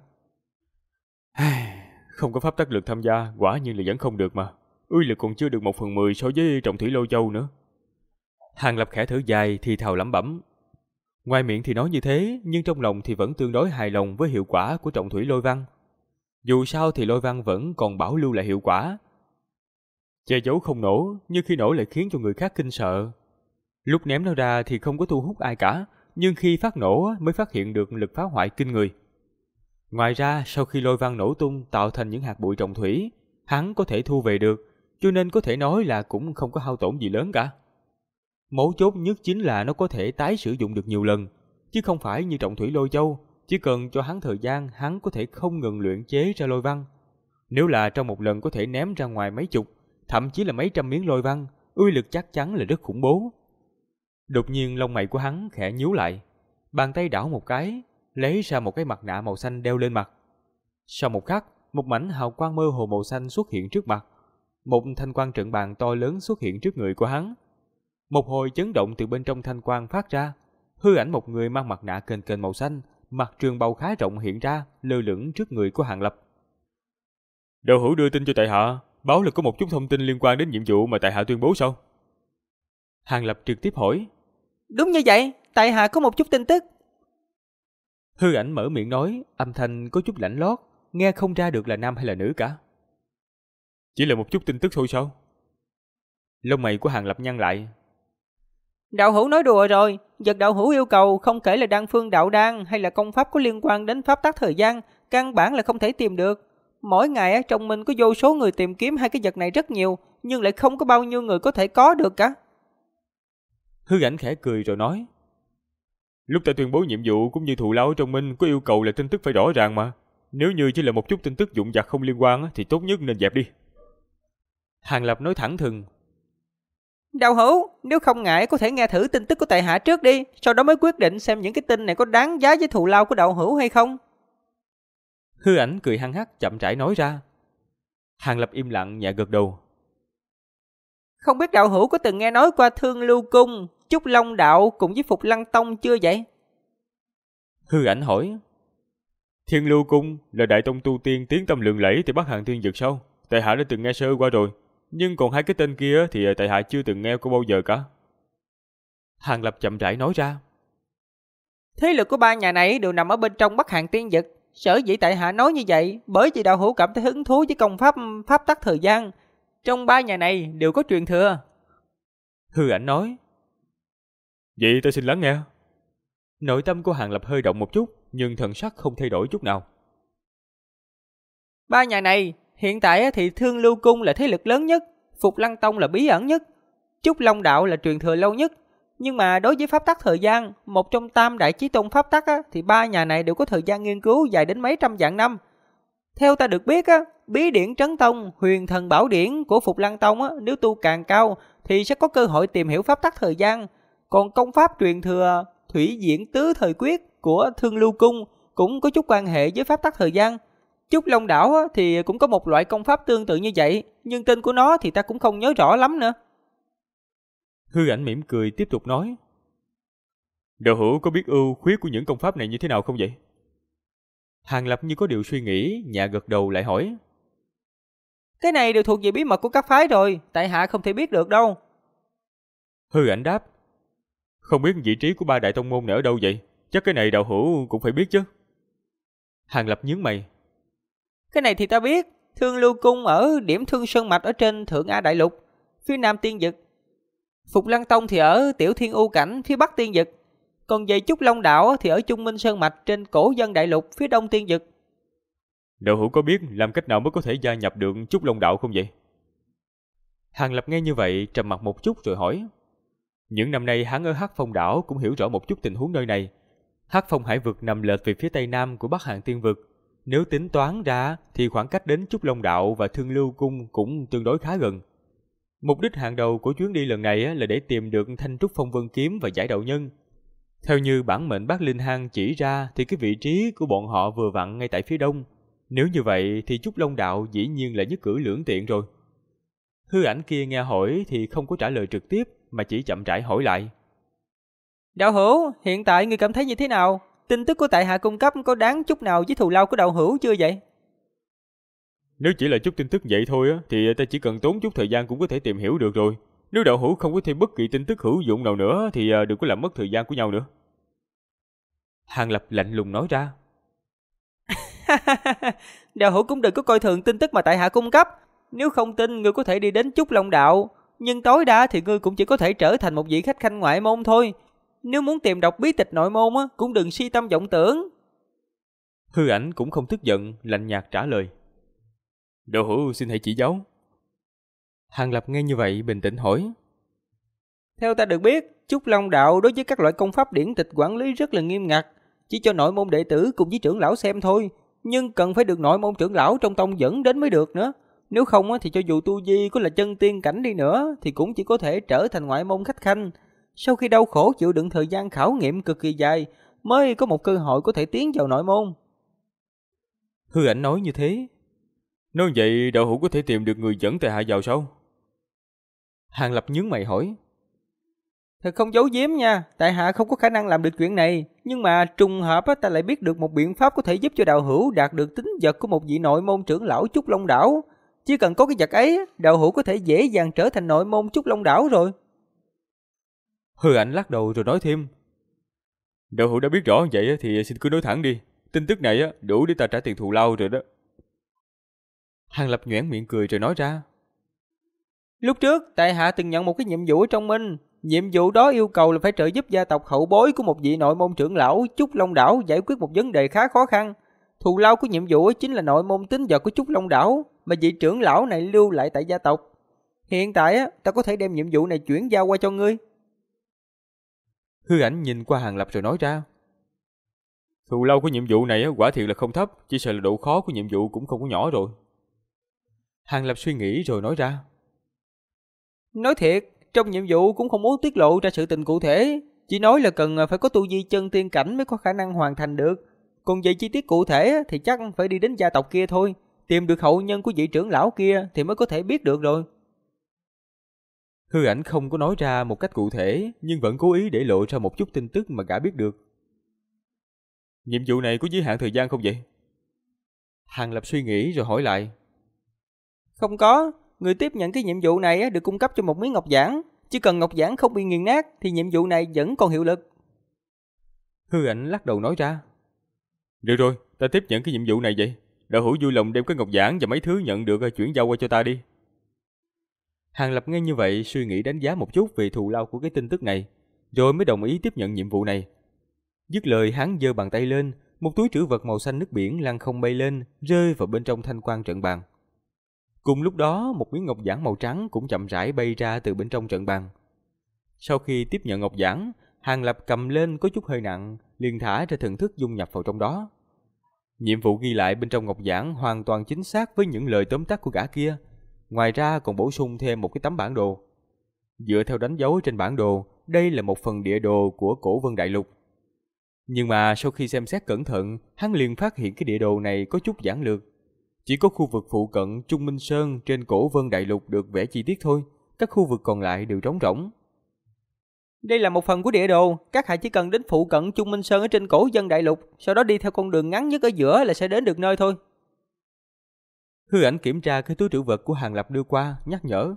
Không có pháp tắc lực tham gia, quả nhiên là vẫn không được mà. Uy lực còn chưa được 1/10 so với trọng thủy lôi châu nữa. Hàng Lập khẽ thở dài thì thào lẩm bẩm. Ngoài miệng thì nói như thế, nhưng trong lòng thì vẫn tương đối hài lòng với hiệu quả của trọng thủy lôi văn. Dù sao thì lôi văn vẫn còn bảo lưu lại hiệu quả. Che giấu không nổ, nhưng khi nổ lại khiến cho người khác kinh sợ. Lúc ném nó ra thì không có thu hút ai cả, nhưng khi phát nổ mới phát hiện được lực phá hoại kinh người. Ngoài ra, sau khi lôi văn nổ tung tạo thành những hạt bụi trọng thủy, hắn có thể thu về được, cho nên có thể nói là cũng không có hao tổn gì lớn cả. Mấu chốt nhất chính là nó có thể tái sử dụng được nhiều lần, chứ không phải như trọng thủy lôi châu, chỉ cần cho hắn thời gian hắn có thể không ngừng luyện chế ra lôi văn. Nếu là trong một lần có thể ném ra ngoài mấy chục, thậm chí là mấy trăm miếng lôi văn, uy lực chắc chắn là rất khủng bố. Đột nhiên lông mày của hắn khẽ nhíu lại, bàn tay đảo một cái, lấy ra một cái mặt nạ màu xanh đeo lên mặt. Sau một khắc, một mảnh hào quang mơ hồ màu xanh xuất hiện trước mặt. Một thanh quang trận bàn to lớn xuất hiện trước người của hắn. Một hồi chấn động từ bên trong thanh quang phát ra, hư ảnh một người mang mặt nạ kền kền màu xanh, mặt trường bào khá rộng hiện ra, lơ lửng trước người của Hàng Lập. Đạo hữu đưa tin cho tại hạ, báo là có một chút thông tin liên quan đến nhiệm vụ mà tại hạ tuyên bố sao? Hàng Lập trực tiếp hỏi. Đúng như vậy, tại hạ có một chút tin tức. Hư ảnh mở miệng nói, âm thanh có chút lạnh lót, nghe không ra được là nam hay là nữ cả. Chỉ là một chút tin tức thôi sao? Lông mày của Hàng Lập nhăn lại. Đạo hữu nói đùa rồi, vật đạo hữu yêu cầu không kể là đan phương đạo đan hay là công pháp có liên quan đến pháp tắc thời gian, căn bản là không thể tìm được. Mỗi ngày trong mình có vô số người tìm kiếm hai cái vật này rất nhiều, nhưng lại không có bao nhiêu người có thể có được cả. Hư ảnh khẽ cười rồi nói. Lúc ta tuyên bố nhiệm vụ cũng như thù lao trong minh có yêu cầu là tin tức phải rõ ràng mà. Nếu như chỉ là một chút tin tức dụng vặt không liên quan thì tốt nhất nên dẹp đi. Hàng Lập nói thẳng thừng. Đạo hữu, nếu không ngại có thể nghe thử tin tức của tại hạ trước đi, sau đó mới quyết định xem những cái tin này có đáng giá với thù lao của đạo hữu hay không. Hư ảnh cười hăng hắc chậm rãi nói ra. Hàng Lập im lặng nhẹ gật đầu. Không biết đạo hữu có từng nghe nói qua Thương Lưu Cung, Trúc Long Đạo cùng với Phục Lăng Tông chưa vậy? Hư ảnh hỏi. Thiên Lưu Cung là đại tông tu tiên tiếng tăm lừng lẫy tại Bắc Hàng Thiên Vực sao? Tại hạ đã từng nghe sơ qua rồi, nhưng còn hai cái tên kia thì tại hạ chưa từng nghe qua bao giờ cả. Hàng Lập chậm rãi nói ra. Thế lực của ba nhà này đều nằm ở bên trong Bắc Hàng Tiên Vực. Sở dĩ tại hạ nói như vậy, bởi vì đạo hữu cảm thấy hứng thú với công pháp tắc thời gian. Trong ba nhà này đều có truyền thừa. Hư ảnh nói. Vậy ta xin lắng nghe. Nội tâm của Hàng Lập hơi động một chút, nhưng thần sắc không thay đổi chút nào. Ba nhà này, hiện tại thì Thương Lưu Cung là thế lực lớn nhất, Phục Lăng Tông là bí ẩn nhất, Trúc Long Đạo là truyền thừa lâu nhất. Nhưng mà đối với pháp tắc thời gian, một trong tam đại chí tôn pháp tắc thì ba nhà này đều có thời gian nghiên cứu dài đến mấy trăm vạn năm. Theo ta được biết, bí điển Trấn Tông, huyền thần bảo điển của Phục Lăng Tông nếu tu càng cao thì sẽ có cơ hội tìm hiểu pháp tắc thời gian. Còn công pháp truyền thừa Thủy Diễn Tứ Thời Quyết của Thương Lưu Cung cũng có chút quan hệ với pháp tắc thời gian. Trúc Long Đảo thì cũng có một loại công pháp tương tự như vậy, nhưng tên của nó thì ta cũng không nhớ rõ lắm nữa. Hư ảnh mỉm cười tiếp tục nói. Đạo hữu có biết ưu khuyết của những công pháp này như thế nào không vậy? Hàng Lập như có điều suy nghĩ, nhẹ gật đầu lại hỏi. Cái này đều thuộc về bí mật của các phái rồi, tại hạ không thể biết được đâu. Hư ảnh đáp. Không biết vị trí của ba đại tông môn ở đâu vậy? Chắc cái này đạo hữu cũng phải biết chứ. Hàng Lập nhướng mày. Cái này thì ta biết, Thương Lưu Cung ở điểm Thương Sơn Mạch ở trên Thượng A Đại Lục, phía Nam Tiên Vực. Phục Lăng Tông thì ở Tiểu Thiên U Cảnh, phía Bắc Tiên Vực. Còn về Trúc Long Đạo thì ở Trung Minh Sơn Mạch trên Cổ Dân Đại Lục, phía Đông Tiên Vực. Đạo hữu có biết làm cách nào mới có thể gia nhập được Trúc Long Đạo không vậy? Hàng Lập nghe như vậy trầm mặt một chút rồi hỏi. Những năm nay hắn ở Hắc Phong đảo cũng hiểu rõ một chút tình huống nơi này. Hắc Phong hải vực nằm lệch về phía tây nam của Bắc Hàng Tiên Vực. Nếu tính toán ra thì khoảng cách đến Trúc Long Đạo và Thương Lưu Cung cũng tương đối khá gần. Mục đích hàng đầu của chuyến đi lần này là để tìm được Thanh Trúc Phong Vân Kiếm và Giải Đạo Nhân. Theo như bản mệnh Bác Linh Hang chỉ ra thì cái vị trí của bọn họ vừa vặn ngay tại phía đông. Nếu như vậy thì Trúc Long Đạo dĩ nhiên là nhất cử lưỡng tiện rồi. Hư ảnh kia nghe hỏi thì không có trả lời trực tiếp mà chỉ chậm rãi hỏi lại. Đạo hữu, hiện tại người cảm thấy như thế nào? Tin tức của tại hạ cung cấp có đáng chút nào với thù lao của đạo hữu chưa vậy? Nếu chỉ là chút tin tức vậy thôi thì ta chỉ cần tốn chút thời gian cũng có thể tìm hiểu được rồi. Nếu đạo hữu không có thêm bất kỳ tin tức hữu dụng nào nữa thì đừng có làm mất thời gian của nhau nữa. Hàng Lập lạnh lùng nói ra. Đạo hữu cũng đừng có coi thường tin tức mà tại hạ cung cấp. Nếu không tin, ngươi có thể đi đến Trúc Long Đạo. Nhưng tối đa thì ngươi cũng chỉ có thể trở thành một vị khách khanh ngoại môn thôi. Nếu muốn tìm đọc bí tịch nội môn cũng đừng si tâm vọng tưởng. Hư ảnh cũng không tức giận, lạnh nhạt trả lời. Đạo hữu xin hãy chỉ giáo. Hàng Lập nghe như vậy bình tĩnh hỏi. Theo ta được biết, Trúc Long Đạo đối với các loại công pháp điển tịch quản lý rất là nghiêm ngặt. Chỉ cho nội môn đệ tử cùng với trưởng lão xem thôi. Nhưng cần phải được nội môn trưởng lão trong tông dẫn đến mới được nữa. Nếu không thì cho dù tu vi có là chân tiên cảnh đi nữa thì cũng chỉ có thể trở thành ngoại môn khách khanh. Sau khi đau khổ chịu đựng thời gian khảo nghiệm cực kỳ dài mới có một cơ hội có thể tiến vào nội môn. Hư ảnh nói như thế. Nói vậy đạo hữu có thể tìm được người dẫn tại hạ vào sao? Hàng Lập nhướng mày hỏi. Thật không giấu giếm nha, tại hạ không có khả năng làm được chuyện này, nhưng mà trùng hợp ta lại biết được một biện pháp có thể giúp cho đạo hữu đạt được tính vật của một vị nội môn trưởng lão Trúc Long Đảo. Chỉ cần có cái vật ấy, đạo hữu có thể dễ dàng trở thành nội môn Trúc Long Đảo rồi. Hư Ảnh lắc đầu rồi nói thêm. Đạo hữu đã biết rõ vậy thì xin cứ nói thẳng đi. Tin tức này đủ để ta trả tiền thù lao rồi đó. Hàng Lập nhoẻn miệng cười rồi nói ra. Lúc trước, tại hạ từng nhận một cái nhiệm vụ ở trong Minh. Nhiệm vụ đó yêu cầu là phải trợ giúp gia tộc hậu bối của một vị nội môn trưởng lão Trúc Long Đảo giải quyết một vấn đề khá khó khăn. Thù lao của nhiệm vụ chính là nội môn tính vật của Trúc Long Đảo mà vị trưởng lão này lưu lại tại gia tộc. Hiện tại ta có thể đem nhiệm vụ này chuyển giao qua cho ngươi. Hư Ảnh nhìn qua Hàng Lập rồi nói ra. Thù lao của nhiệm vụ này quả thiệt là không thấp, chỉ sợ là độ khó của nhiệm vụ cũng không có nhỏ rồi. Hàng Lập suy nghĩ rồi nói ra. Nói thiệt, trong nhiệm vụ cũng không muốn tiết lộ ra sự tình cụ thể, chỉ nói là cần phải có tu vi chân tiên cảnh mới có khả năng hoàn thành được. Còn về chi tiết cụ thể thì chắc phải đi đến gia tộc kia thôi, tìm được hậu nhân của vị trưởng lão kia thì mới có thể biết được rồi. Hư Ảnh không có nói ra một cách cụ thể, nhưng vẫn cố ý để lộ ra một chút tin tức mà gã biết được. Nhiệm vụ này có giới hạn thời gian không vậy? Hàng Lập suy nghĩ rồi hỏi lại. Không có, người tiếp nhận cái nhiệm vụ này được cung cấp cho một miếng ngọc giản. Chỉ cần ngọc giản không bị nghiền nát thì nhiệm vụ này vẫn còn hiệu lực. Hư Ảnh lắc đầu nói ra. Được rồi, ta tiếp nhận cái nhiệm vụ này vậy. Đạo hữu vui lòng đem cái ngọc giản và mấy thứ nhận được chuyển giao qua cho ta đi. Hàng Lập nghe như vậy suy nghĩ đánh giá một chút về thù lao của cái tin tức này, rồi mới đồng ý tiếp nhận nhiệm vụ này. Dứt lời hắn giơ bàn tay lên, một túi trữ vật màu xanh nước biển lăn không bay lên, rơi vào bên trong thanh quan trận bàn. Cùng lúc đó, một miếng ngọc giản màu trắng cũng chậm rãi bay ra từ bên trong trận bàn. Sau khi tiếp nhận ngọc giản, Hàng Lập cầm lên có chút hơi nặng, liền thả ra thần thức dung nhập vào trong đó. Nhiệm vụ ghi lại bên trong ngọc giản hoàn toàn chính xác với những lời tóm tắt của gã kia. Ngoài ra còn bổ sung thêm một cái tấm bản đồ. Dựa theo đánh dấu trên bản đồ, đây là một phần địa đồ của Cổ Vân Đại Lục. Nhưng mà sau khi xem xét cẩn thận, hắn liền phát hiện cái địa đồ này có chút giản lược. Chỉ có khu vực phụ cận Trung Minh Sơn trên Cổ Vân Đại Lục được vẽ chi tiết thôi, các khu vực còn lại đều trống rỗng. Đây là một phần của địa đồ, các hạ chỉ cần đến phụ cận Trung Minh Sơn ở trên Cổ Vân Đại Lục, sau đó đi theo con đường ngắn nhất ở giữa là sẽ đến được nơi thôi. Hư Ảnh kiểm tra cái túi trữ vật của Hàng Lập đưa qua, nhắc nhở.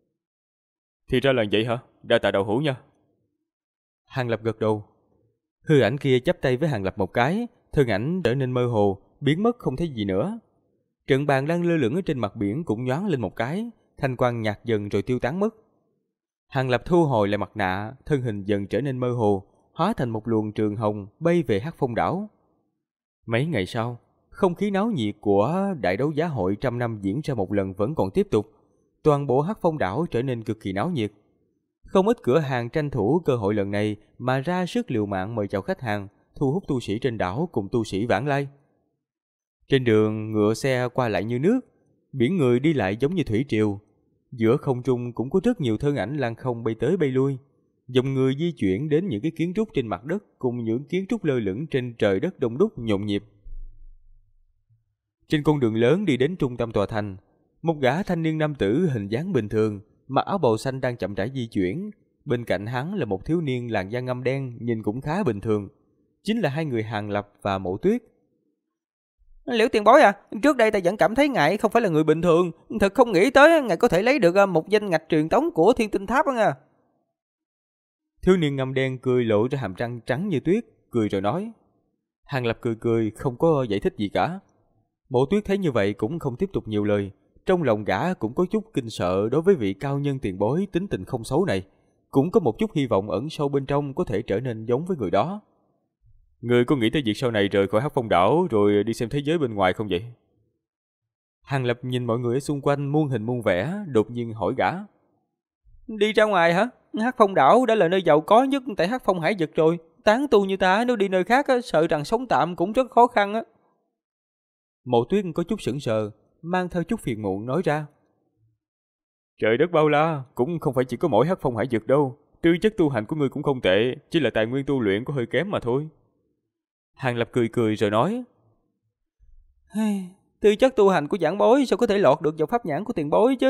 Thì ra là vậy hả? Đa tạ đạo hữu nha. Hàng Lập gật đầu. Hư Ảnh kia chắp tay với Hàng Lập một cái, thân ảnh trở nên mơ hồ, biến mất không thấy gì nữa. Trận bàn đang lơ lửng ở trên mặt biển cũng nhoáng lên một cái, thanh quang nhạt dần rồi tiêu tán mất. Hàng Lập thu hồi lại mặt nạ, thân hình dần trở nên mơ hồ, hóa thành một luồng trường hồng bay về Hắc Phong đảo. Mấy ngày sau, không khí náo nhiệt của đại đấu giá hội 100 năm diễn ra một lần vẫn còn tiếp tục. Toàn bộ Hắc Phong đảo trở nên cực kỳ náo nhiệt. Không ít cửa hàng tranh thủ cơ hội lần này mà ra sức liều mạng mời chào khách hàng, thu hút tu sĩ trên đảo cùng tu sĩ vãng lai. Trên đường ngựa xe qua lại như nước, biển người đi lại giống như thủy triều. Giữa không trung cũng có rất nhiều thân ảnh lăng không bay tới bay lui. Dòng người di chuyển đến những cái kiến trúc trên mặt đất cùng những kiến trúc lơ lửng trên trời đất đông đúc nhộn nhịp. Trên con đường lớn đi đến trung tâm tòa thành, một gã thanh niên nam tử hình dáng bình thường, mặc áo bào xanh đang chậm rãi di chuyển. Bên cạnh hắn là một thiếu niên làn da ngăm đen, nhìn cũng khá bình thường. Chính là hai người Hàng Lập và Mộ Tuyết. Liễu tiền bối à, trước đây ta vẫn cảm thấy ngài không phải là người bình thường, thật không nghĩ tới ngài có thể lấy được một danh ngạch truyền tống của Thiên Tinh Tháp đó nha. Thiếu niên ngăm đen cười lộ ra hàm răng trắng như tuyết, cười rồi nói. Hàng Lập cười cười, không có giải thích gì cả. Mộ Tuyết thấy như vậy cũng không tiếp tục nhiều lời, trong lòng gã cũng có chút kinh sợ đối với vị cao nhân tiền bối tính tình không xấu này, cũng có một chút hy vọng ẩn sâu bên trong có thể trở nên giống với người đó. Người có nghĩ tới việc sau này rời khỏi Hắc Phong đảo rồi đi xem thế giới bên ngoài không vậy? Hàng Lập nhìn mọi người ở xung quanh muôn hình muôn vẻ, đột nhiên hỏi gã. Đi ra ngoài hả? Hắc Phong đảo đã là nơi giàu có nhất tại Hắc Phong Hải Vực rồi. Tán tu như ta nếu đi nơi khác sợ rằng sống tạm cũng rất khó khăn á. Mộ Tuyết có chút sững sờ, mang theo chút phiền muộn nói ra. Trời đất bao la, cũng không phải chỉ có mỗi Hắc Phong Hải Vực đâu. Tư chất tu hành của ngươi cũng không tệ, chỉ là tài nguyên tu luyện có hơi kém mà thôi. Hàng Lập cười cười rồi nói. Tư chất tu hành của giảng bối sao có thể lọt được vào pháp nhãn của tiền bối chứ?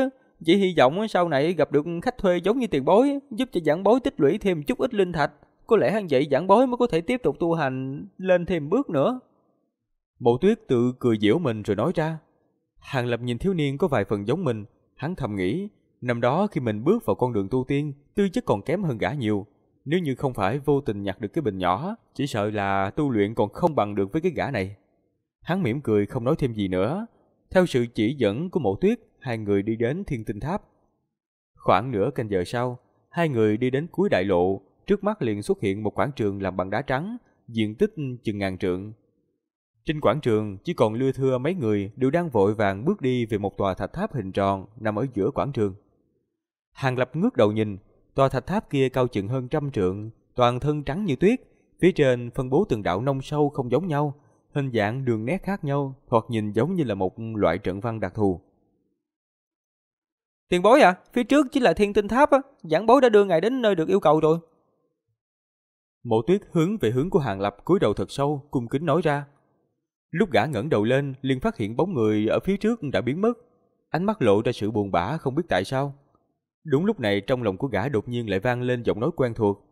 Chỉ hy vọng sau này gặp được khách thuê giống như tiền bối, giúp cho giảng bối tích lũy thêm chút ít linh thạch. Có lẽ hẳn vậy giảng bối mới có thể tiếp tục tu hành lên thêm bước nữa. Mộ Tuyết tự cười giễu mình rồi nói ra. Hàng Lập nhìn thiếu niên có vài phần giống mình, hắn thầm nghĩ, năm đó khi mình bước vào con đường tu tiên, tư chất còn kém hơn gã nhiều. Nếu như không phải vô tình nhặt được cái bình nhỏ, chỉ sợ là tu luyện còn không bằng được với cái gã này. Hắn mỉm cười không nói thêm gì nữa. Theo sự chỉ dẫn của Mộ Tuyết, hai người đi đến Thiên Tinh Tháp. Khoảng nửa canh giờ sau, hai người đi đến cuối đại lộ, trước mắt liền xuất hiện một quảng trường làm bằng đá trắng, diện tích chừng 1000 trượng. Trên quảng trường chỉ còn lưa thưa mấy người đều đang vội vàng bước đi về một tòa thạch tháp hình tròn nằm ở giữa quảng trường. Hàng Lập ngước đầu nhìn, tòa thạch tháp kia cao chừng hơn 100 trượng, toàn thân trắng như tuyết, phía trên phân bố từng đạo nông sâu không giống nhau, hình dạng đường nét khác nhau, thoạt nhìn giống như là một loại trận văn đặc thù. Tiền bối à, phía trước chính là Thiên Tinh Tháp á, giảng bối đã đưa ngài đến nơi được yêu cầu rồi. Mộ Tuyết hướng về hướng của Hàng Lập cúi đầu thật sâu, cung kính nói ra. Lúc gã ngẩng đầu lên, liền phát hiện bóng người ở phía trước đã biến mất, ánh mắt lộ ra sự buồn bã không biết tại sao. Đúng lúc này trong lòng của gã đột nhiên lại vang lên giọng nói quen thuộc.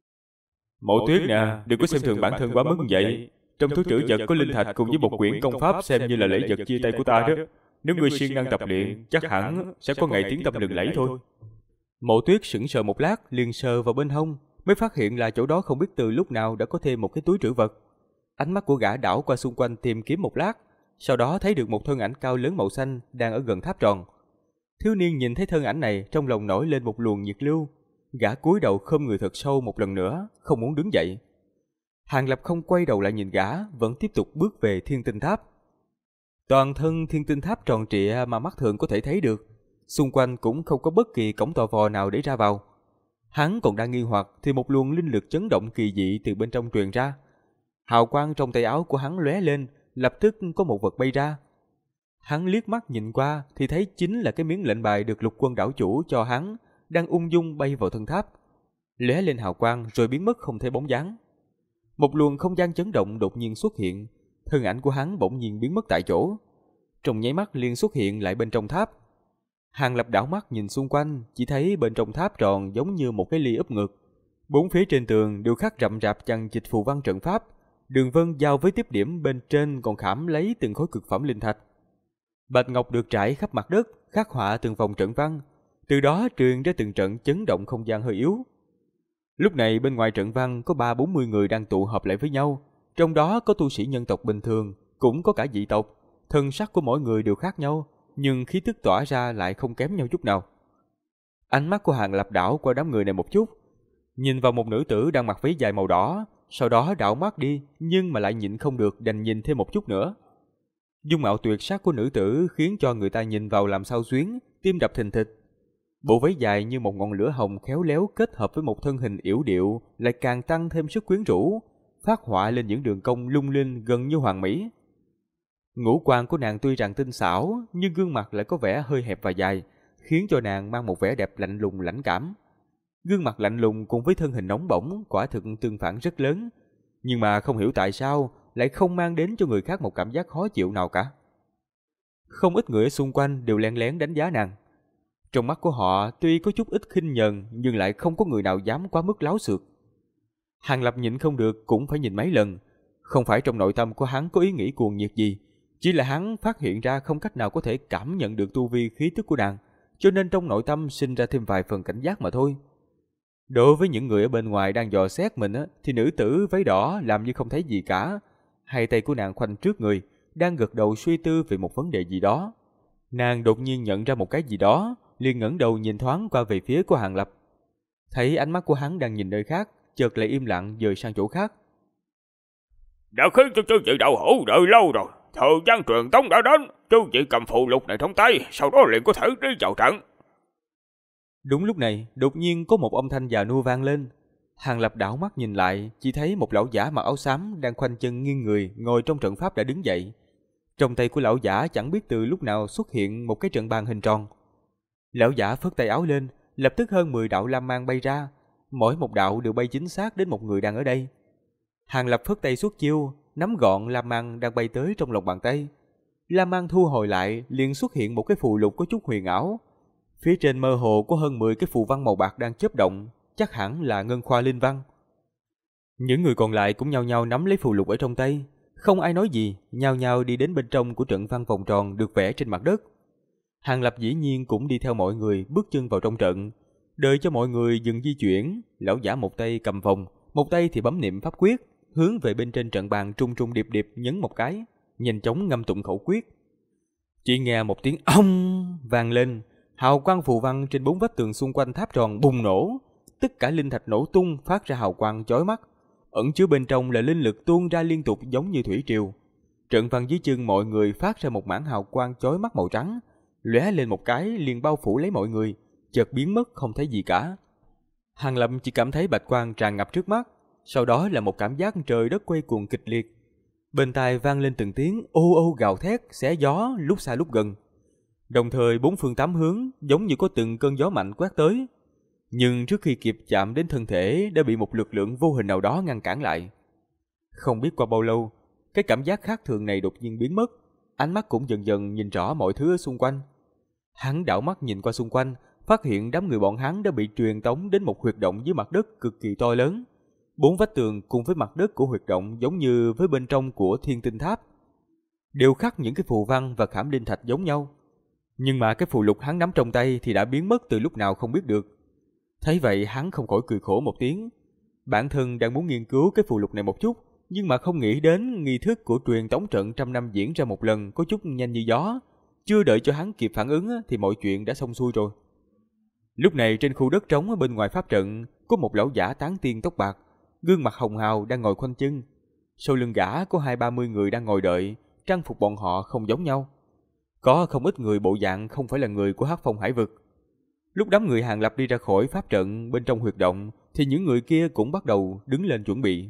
Mộ Tuyết nè, đừng có xem thường bản thân quá mức như vậy. Trong túi trữ vật có linh thạch cùng với một quyển công pháp xem như là lễ vật chia tay của ta đó. Nếu ngươi siêng năng tập luyện, chắc hẳn sẽ có ngày tiếng tăm lừng lẫy thôi. Mộ Tuyết sững sờ một lát, liền sờ vào bên hông, mới phát hiện là chỗ đó không biết từ lúc nào đã có thêm một cái túi trữ vật. Ánh mắt của gã đảo qua xung quanh tìm kiếm một lát, sau đó thấy được một thân ảnh cao lớn màu xanh đang ở gần tháp tròn. Thiếu niên nhìn thấy thân ảnh này, trong lòng nổi lên một luồng nhiệt lưu. Gã cúi đầu khom người thật sâu một lần nữa, không muốn đứng dậy. Hàng Lập không quay đầu lại nhìn gã, vẫn tiếp tục bước về Thiên Tinh Tháp. Toàn thân Thiên Tinh Tháp tròn trịa mà mắt thường có thể thấy được, xung quanh cũng không có bất kỳ cổng tò vò nào để ra vào. Hắn còn đang nghi hoặc thì một luồng linh lực chấn động kỳ dị từ bên trong truyền ra. Hào quang trong tay áo của hắn lóe lên, lập tức có một vật bay ra. Hắn liếc mắt nhìn qua thì thấy chính là cái miếng lệnh bài được Lục Quân đảo chủ cho hắn, đang ung dung bay vào thân tháp, lóe lên hào quang rồi biến mất không thấy bóng dáng. Một luồng không gian chấn động đột nhiên xuất hiện, thân ảnh của hắn bỗng nhiên biến mất tại chỗ, trong nháy mắt liền xuất hiện lại bên trong tháp. Hàng Lập đảo mắt nhìn xung quanh, chỉ thấy bên trong tháp tròn giống như một cái ly úp ngực, bốn phía trên tường đều khắc rậm rạp chằng chịt phù văn trận pháp, đường vân giao với tiếp điểm bên trên còn khảm lấy từng khối cực phẩm linh thạch. Bạch ngọc được trải khắp mặt đất, khắc họa từng vòng trận văn, từ đó truyền ra từng trận chấn động không gian hơi yếu. Lúc này bên ngoài trận văn có 30-40 người đang tụ họp lại với nhau, trong đó có tu sĩ nhân tộc bình thường, cũng có cả dị tộc, thân sắc của mỗi người đều khác nhau, nhưng khí tức tỏa ra lại không kém nhau chút nào. Ánh mắt của Hàng Lập đảo qua đám người này một chút, nhìn vào một nữ tử đang mặc váy dài màu đỏ, sau đó đảo mắt đi, nhưng mà lại nhịn không được đành nhìn thêm một chút nữa. Dung mạo tuyệt sắc của nữ tử khiến cho người ta nhìn vào làm sao xuyến, tim đập thình thịch. Bộ váy dài như một ngọn lửa hồng khéo léo kết hợp với một thân hình yểu điệu lại càng tăng thêm sức quyến rũ, phát họa lên những đường cong lung linh gần như hoàn mỹ. Ngũ quan của nàng tuy rằng tinh xảo, nhưng gương mặt lại có vẻ hơi hẹp và dài, khiến cho nàng mang một vẻ đẹp lạnh lùng lãnh cảm. Gương mặt lạnh lùng cùng với thân hình nóng bỏng quả thực tương phản rất lớn, nhưng mà không hiểu tại sao lại không mang đến cho người khác một cảm giác khó chịu nào cả. Không ít người ở xung quanh đều lén lén đánh giá nàng. Trong mắt của họ tuy có chút ít khinh nhờn, nhưng lại không có người nào dám quá mức láo xược. Hàng Lập nhịn không được cũng phải nhìn mấy lần. Không phải trong nội tâm của hắn có ý nghĩ cuồng nhiệt gì, chỉ là hắn phát hiện ra không cách nào có thể cảm nhận được tu vi khí tức của nàng, cho nên trong nội tâm sinh ra thêm vài phần cảnh giác mà thôi. Đối với những người ở bên ngoài đang dò xét mình thì nữ tử váy đỏ làm như không thấy gì cả. Hai tay của nàng khoanh trước người, đang gật đầu suy tư về một vấn đề gì đó. Nàng đột nhiên nhận ra một cái gì đó, liền ngẩng đầu nhìn thoáng qua về phía của Hàng Lập. Thấy ánh mắt của hắn đang nhìn nơi khác, chợt lại im lặng dời sang chỗ khác. Đã khiến cho chư vị đạo hữu đợi lâu rồi, thời gian truyền tống đã đến, chư vị cầm phụ lục này trong tay, sau đó liền có thể đi vào trận. Đúng lúc này, đột nhiên có một âm thanh già nua vang lên. Hàng Lập đảo mắt nhìn lại, chỉ thấy một lão giả mặc áo xám đang khoanh chân nghiêng người ngồi trong trận pháp đã đứng dậy. Trong tay của lão giả chẳng biết từ lúc nào xuất hiện một cái trận bàn hình tròn. Lão giả phất tay áo lên, lập tức hơn 10 đạo lam mang bay ra, mỗi một đạo đều bay chính xác đến một người đang ở đây. Hàng Lập phất tay xuất chiêu, nắm gọn lam mang đang bay tới trong lòng bàn tay. Lam mang thu hồi lại, liền xuất hiện một cái phù lục có chút huyền ảo. Phía trên mơ hồ có hơn 10 cái phù văn màu bạc đang chớp động, chắc hẳn là ngân khoa linh văn. Những người còn lại cũng nhao nhao nắm lấy phù lục ở trong tay, không ai nói gì, nhao nhao đi đến bên trong của trận văn vòng tròn được vẽ trên mặt đất. Hàng Lập dĩ nhiên cũng đi theo mọi người bước chân vào trong trận, đợi cho mọi người dừng di chuyển, lão giả một tay cầm vòng, một tay thì bấm niệm pháp quyết, hướng về bên trên trận bàn trung trung điệp điệp nhấn một cái, nhanh chóng ngâm tụng khẩu quyết. Chỉ nghe một tiếng ong vang lên, hào quang phù văn trên 4 vách tường xung quanh tháp tròn bùng nổ, tất cả linh thạch nổ tung phát ra hào quang chói mắt, ẩn chứa bên trong là linh lực tuôn ra liên tục giống như thủy triều. Trận văn dưới chân mọi người phát ra một mảng hào quang chói mắt màu trắng, lóe lên một cái liền bao phủ lấy mọi người, chợt biến mất không thấy gì cả. Hàng Lập chỉ cảm thấy bạch quang tràn ngập trước mắt, sau đó là một cảm giác trời đất quay cuồng kịch liệt. Bên tai vang lên từng tiếng ô ô gào thét, xé gió lúc xa lúc gần. Đồng thời 4 phương 8 hướng giống như có từng cơn gió mạnh quét tới. Nhưng trước khi kịp chạm đến thân thể đã bị một lực lượng vô hình nào đó ngăn cản lại. Không biết qua bao lâu, cái cảm giác khác thường này đột nhiên biến mất, ánh mắt cũng dần dần nhìn rõ mọi thứ ở xung quanh. Hắn đảo mắt nhìn qua xung quanh, phát hiện đám người bọn hắn đã bị truyền tống đến một huyệt động dưới mặt đất cực kỳ to lớn. 4 vách tường cùng với mặt đất của huyệt động giống như với bên trong của Thiên Tinh Tháp, đều khắc những cái phù văn và khảm linh thạch giống nhau. Nhưng mà cái phù lục hắn nắm trong tay thì đã biến mất từ lúc nào không biết được. Thấy vậy hắn không khỏi cười khổ một tiếng. Bản thân đang muốn nghiên cứu cái phù lục này một chút, nhưng mà không nghĩ đến nghi thức của truyền tống trận trăm năm diễn ra một lần có chút nhanh như gió. Chưa đợi cho hắn kịp phản ứng thì mọi chuyện đã xong xuôi rồi. Lúc này trên khu đất trống ở bên ngoài pháp trận có một lão giả tán tiên tóc bạc, gương mặt hồng hào đang ngồi khoanh chân. Sau lưng gã có 20-30 người đang ngồi đợi, trang phục bọn họ không giống nhau. Có không ít người bộ dạng không phải là người của Hắc Phong Hải Vực. Lúc đám người Hàng Lập đi ra khỏi pháp trận bên trong huyệt động thì những người kia cũng bắt đầu đứng lên chuẩn bị.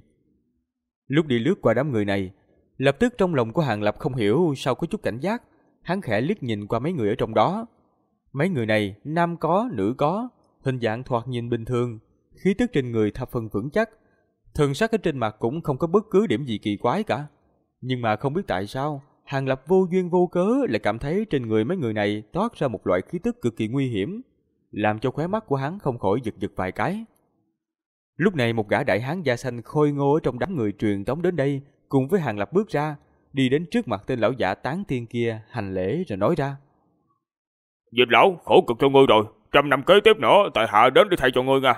Lúc đi lướt qua đám người này, lập tức trong lòng của Hàng Lập không hiểu sao có chút cảnh giác. Hắn khẽ liếc nhìn qua mấy người ở trong đó. Mấy người này nam có, nữ có, hình dạng thoạt nhìn bình thường, khí tức trên người thập phần vững chắc, thần sắc ở trên mặt cũng không có bất cứ điểm gì kỳ quái cả. Nhưng mà không biết tại sao, Hàng Lập vô duyên vô cớ lại cảm thấy trên người mấy người này toát ra một loại khí tức cực kỳ nguy hiểm, làm cho khóe mắt của hắn không khỏi giật giật vài cái. Lúc này một gã đại hán da xanh khôi ngô ở trong đám người truyền tống đến đây, cùng với Hàng Lập bước ra, đi đến trước mặt tên lão giả tán tiên kia hành lễ rồi nói ra: Dịch lão, khổ cực cho ngươi rồi, 100 năm kế tiếp nữa tại hạ đến để thay cho ngươi nha.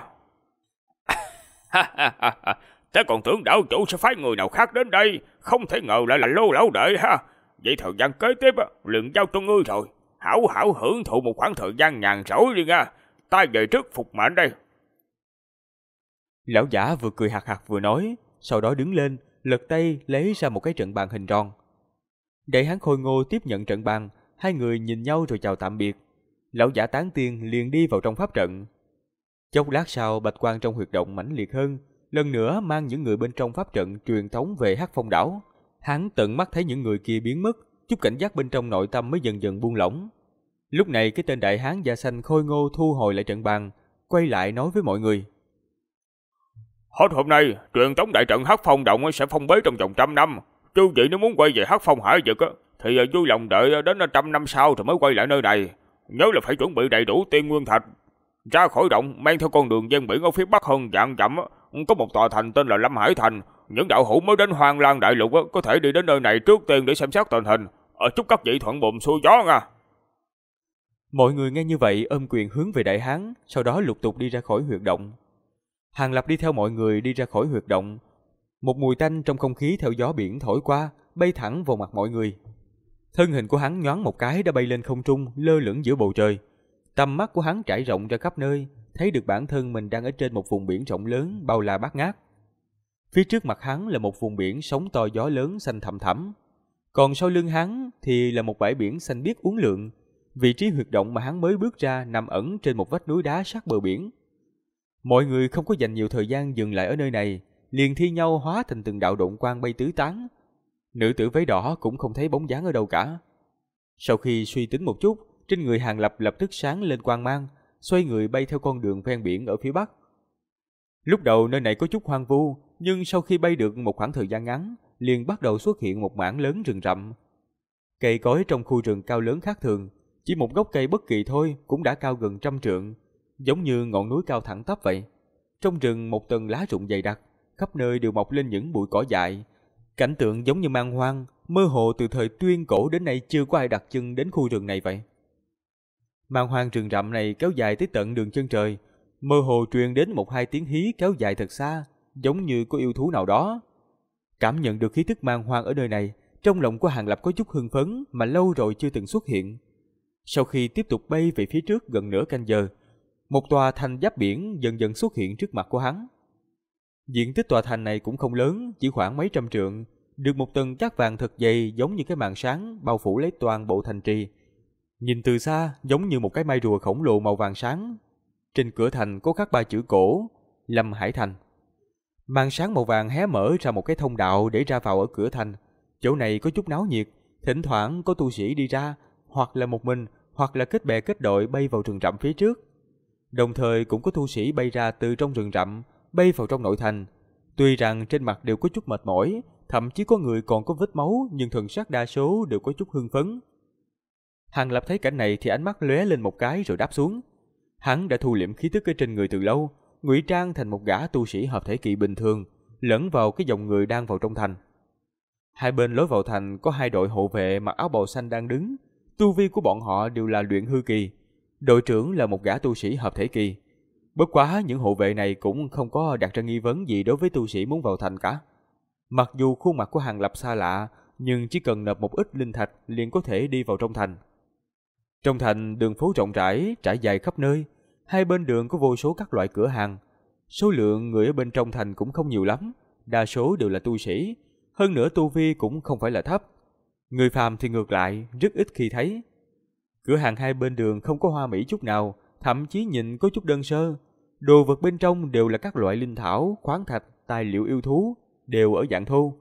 Ta còn tưởng đạo chủ sẽ phái người nào khác đến đây, không thể ngờ lại là Lô lão đệ ha. Vậy thời gian kế tiếp liền giao cho ngươi rồi, hảo hảo hưởng thụ một khoảng thời gian nhàn rỗi đi nha. Ta về trước phục mệnh đây. Lão giả vừa cười hạc hạc vừa nói, sau đó đứng lên, lật tay lấy ra một cái trận bàn hình tròn. Đại hán khôi ngô tiếp nhận trận bàn, hai người nhìn nhau rồi chào tạm biệt. Lão giả tán tiên liền đi vào trong pháp trận. Chốc lát sau, bạch quang trong huyệt động mãnh liệt hơn, lần nữa mang những người bên trong pháp trận truyền tống về Hắc Phong đảo. Hắn tận mắt thấy những người kia biến mất, chút cảnh giác bên trong nội tâm mới dần dần buông lỏng. Lúc này cái tên đại hán da xanh khôi ngô thu hồi lại trận bàn, quay lại nói với mọi người: Hết hôm nay, truyền tống đại trận Hắc Phong động sẽ phong bế trong vòng 100 năm. Chư vị nếu muốn quay về Hắc Phong Hải Vực thì vui lòng đợi đến 100 năm sau rồi mới quay lại nơi này. Nhớ là phải chuẩn bị đầy đủ tiên nguyên thạch. Ra khỏi động, men theo con đường ven biển ở phía bắc hơn vạn dặm, có một tòa thành tên là Lâm Hải Thành. Những đạo hữu mới đến Hoang Lang Đại Lục có thể đi đến nơi này trước tiên để xem xét tình hình. Chúc các vị thuận buồm xuôi gió nha. Mọi người nghe như vậy ôm quyền hướng về đại hán, sau đó lục tục đi ra khỏi huyệt động. Hàng Lập đi theo mọi người đi ra khỏi huyệt động. Một mùi tanh trong không khí theo gió biển thổi qua, bay thẳng vào mặt mọi người. Thân hình của hắn nhoáng một cái đã bay lên không trung, lơ lửng giữa bầu trời. Tầm mắt của hắn trải rộng ra khắp nơi, thấy được bản thân mình đang ở trên một vùng biển rộng lớn, bao la bát ngát. Phía trước mặt hắn là một vùng biển sóng to gió lớn xanh thẳm thẳm. Còn sau lưng hắn thì là một bãi biển xanh biếc uốn lượn. Vị trí huyệt động mà hắn mới bước ra nằm ẩn trên một vách núi đá sát bờ biển. Mọi người không có dành nhiều thời gian dừng lại ở nơi này, liền thi nhau hóa thành từng đạo độn quang bay tứ tán. Nữ tử váy đỏ cũng không thấy bóng dáng ở đâu cả. Sau khi suy tính một chút, trên người Hàng Lập lập tức sáng lên quang mang, xoay người bay theo con đường ven biển ở phía bắc. Lúc đầu nơi này có chút hoang vu, nhưng sau khi bay được một khoảng thời gian ngắn, liền bắt đầu xuất hiện một mảng lớn rừng rậm. Cây cối trong khu rừng cao lớn khác thường, Chỉ một gốc cây bất kỳ thôi cũng đã cao gần 100 trượng, giống như ngọn núi cao thẳng tắp vậy. Trong rừng một tầng lá rụng dày đặc, khắp nơi đều mọc lên những bụi cỏ dại. Cảnh tượng giống như man hoang, mơ hồ từ thời Tuyên cổ đến nay chưa có ai đặt chân đến khu rừng này vậy. Man hoang rừng rậm này kéo dài tới tận đường chân trời, mơ hồ truyền đến một hai tiếng hí kéo dài thật xa, giống như có yêu thú nào đó. Cảm nhận được khí tức man hoang ở nơi này, trong lòng của Hàng Lập có chút hưng phấn mà lâu rồi chưa từng xuất hiện. Sau khi tiếp tục bay về phía trước gần nửa canh giờ, một tòa thành giáp biển dần dần xuất hiện trước mặt của hắn. Diện tích tòa thành này cũng không lớn, chỉ khoảng mấy trăm trượng, được một tầng cát vàng thật dày giống như cái màn sáng bao phủ lấy toàn bộ thành trì. Nhìn từ xa giống như một cái mai rùa khổng lồ màu vàng sáng. Trên cửa thành có khắc 3 chữ cổ: Lâm Hải Thành. Màn sáng màu vàng hé mở ra một cái thông đạo để ra vào ở cửa thành. Chỗ này có chút náo nhiệt, thỉnh thoảng có tu sĩ đi ra, hoặc là một mình, hoặc là kết bè kết đội bay vào rừng rậm phía trước. Đồng thời cũng có tu sĩ bay ra từ trong rừng rậm, bay vào trong nội thành. Tuy rằng trên mặt đều có chút mệt mỏi, thậm chí có người còn có vết máu, nhưng thần sắc đa số đều có chút hưng phấn. Hàng Lập thấy cảnh này thì ánh mắt lóe lên một cái rồi đáp xuống. Hắn đã thu liễm khí tức ở trên người từ lâu, ngụy trang thành một gã tu sĩ hợp thể kỳ bình thường, lẫn vào cái dòng người đang vào trong thành. Hai bên lối vào thành có 2 đội hộ vệ mặc áo bào xanh đang đứng, tu vi của bọn họ đều là luyện hư kỳ. Đội trưởng là một gã tu sĩ hợp thể kỳ. Bất quá những hộ vệ này cũng không có đặt ra nghi vấn gì đối với tu sĩ muốn vào thành cả. Mặc dù khuôn mặt của Hàng Lập xa lạ, nhưng chỉ cần nộp một ít linh thạch liền có thể đi vào trong thành. Trong thành, đường phố rộng rãi, trải dài khắp nơi. Hai bên đường có vô số các loại cửa hàng. Số lượng người ở bên trong thành cũng không nhiều lắm, đa số đều là tu sĩ. Hơn nữa tu vi cũng không phải là thấp. Người phàm thì ngược lại, rất ít khi thấy. Cửa hàng hai bên đường không có hoa mỹ chút nào, thậm chí nhìn có chút đơn sơ. Đồ vật bên trong đều là các loại linh thảo, khoáng thạch, tài liệu yêu thú, đều ở dạng thô.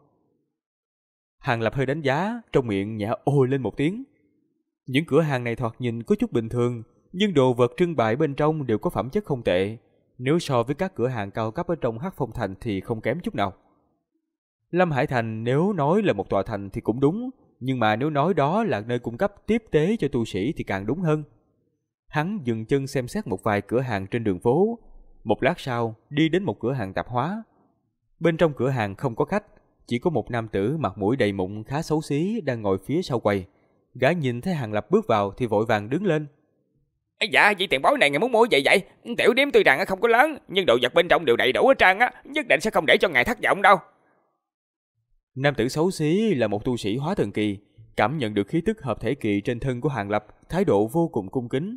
Hàng Lập hơi đánh giá, trong miệng nhả ôi lên một tiếng. Những cửa hàng này thoạt nhìn có chút bình thường, nhưng đồ vật trưng bày bên trong đều có phẩm chất không tệ. Nếu so với các cửa hàng cao cấp ở trong Hắc Phong Thành thì không kém chút nào. Lâm Hải Thành nếu nói là một tòa thành thì cũng đúng, nhưng mà nếu nói đó là nơi cung cấp tiếp tế cho tu sĩ thì càng đúng hơn. Hắn dừng chân xem xét một vài cửa hàng trên đường phố. Một lát sau, đi đến một cửa hàng tạp hóa. Bên trong cửa hàng không có khách, chỉ có một nam tử mặt mũi đầy mụn khá xấu xí đang ngồi phía sau quầy. Gã nhìn thấy Hàng Lập bước vào thì vội vàng đứng lên. Dạ, vị tiền bối này ngài muốn mua gì vậy? Tiểu điếm tuy rằng không có lớn, nhưng đồ vật bên trong đều đầy đủ hết trơn á, nhất định sẽ không để cho ngài thất vọng đâu. Nam tử xấu xí là một tu sĩ hóa thần kỳ, cảm nhận được khí tức hợp thể kỳ trên thân của Hàng Lập, thái độ vô cùng cung kính.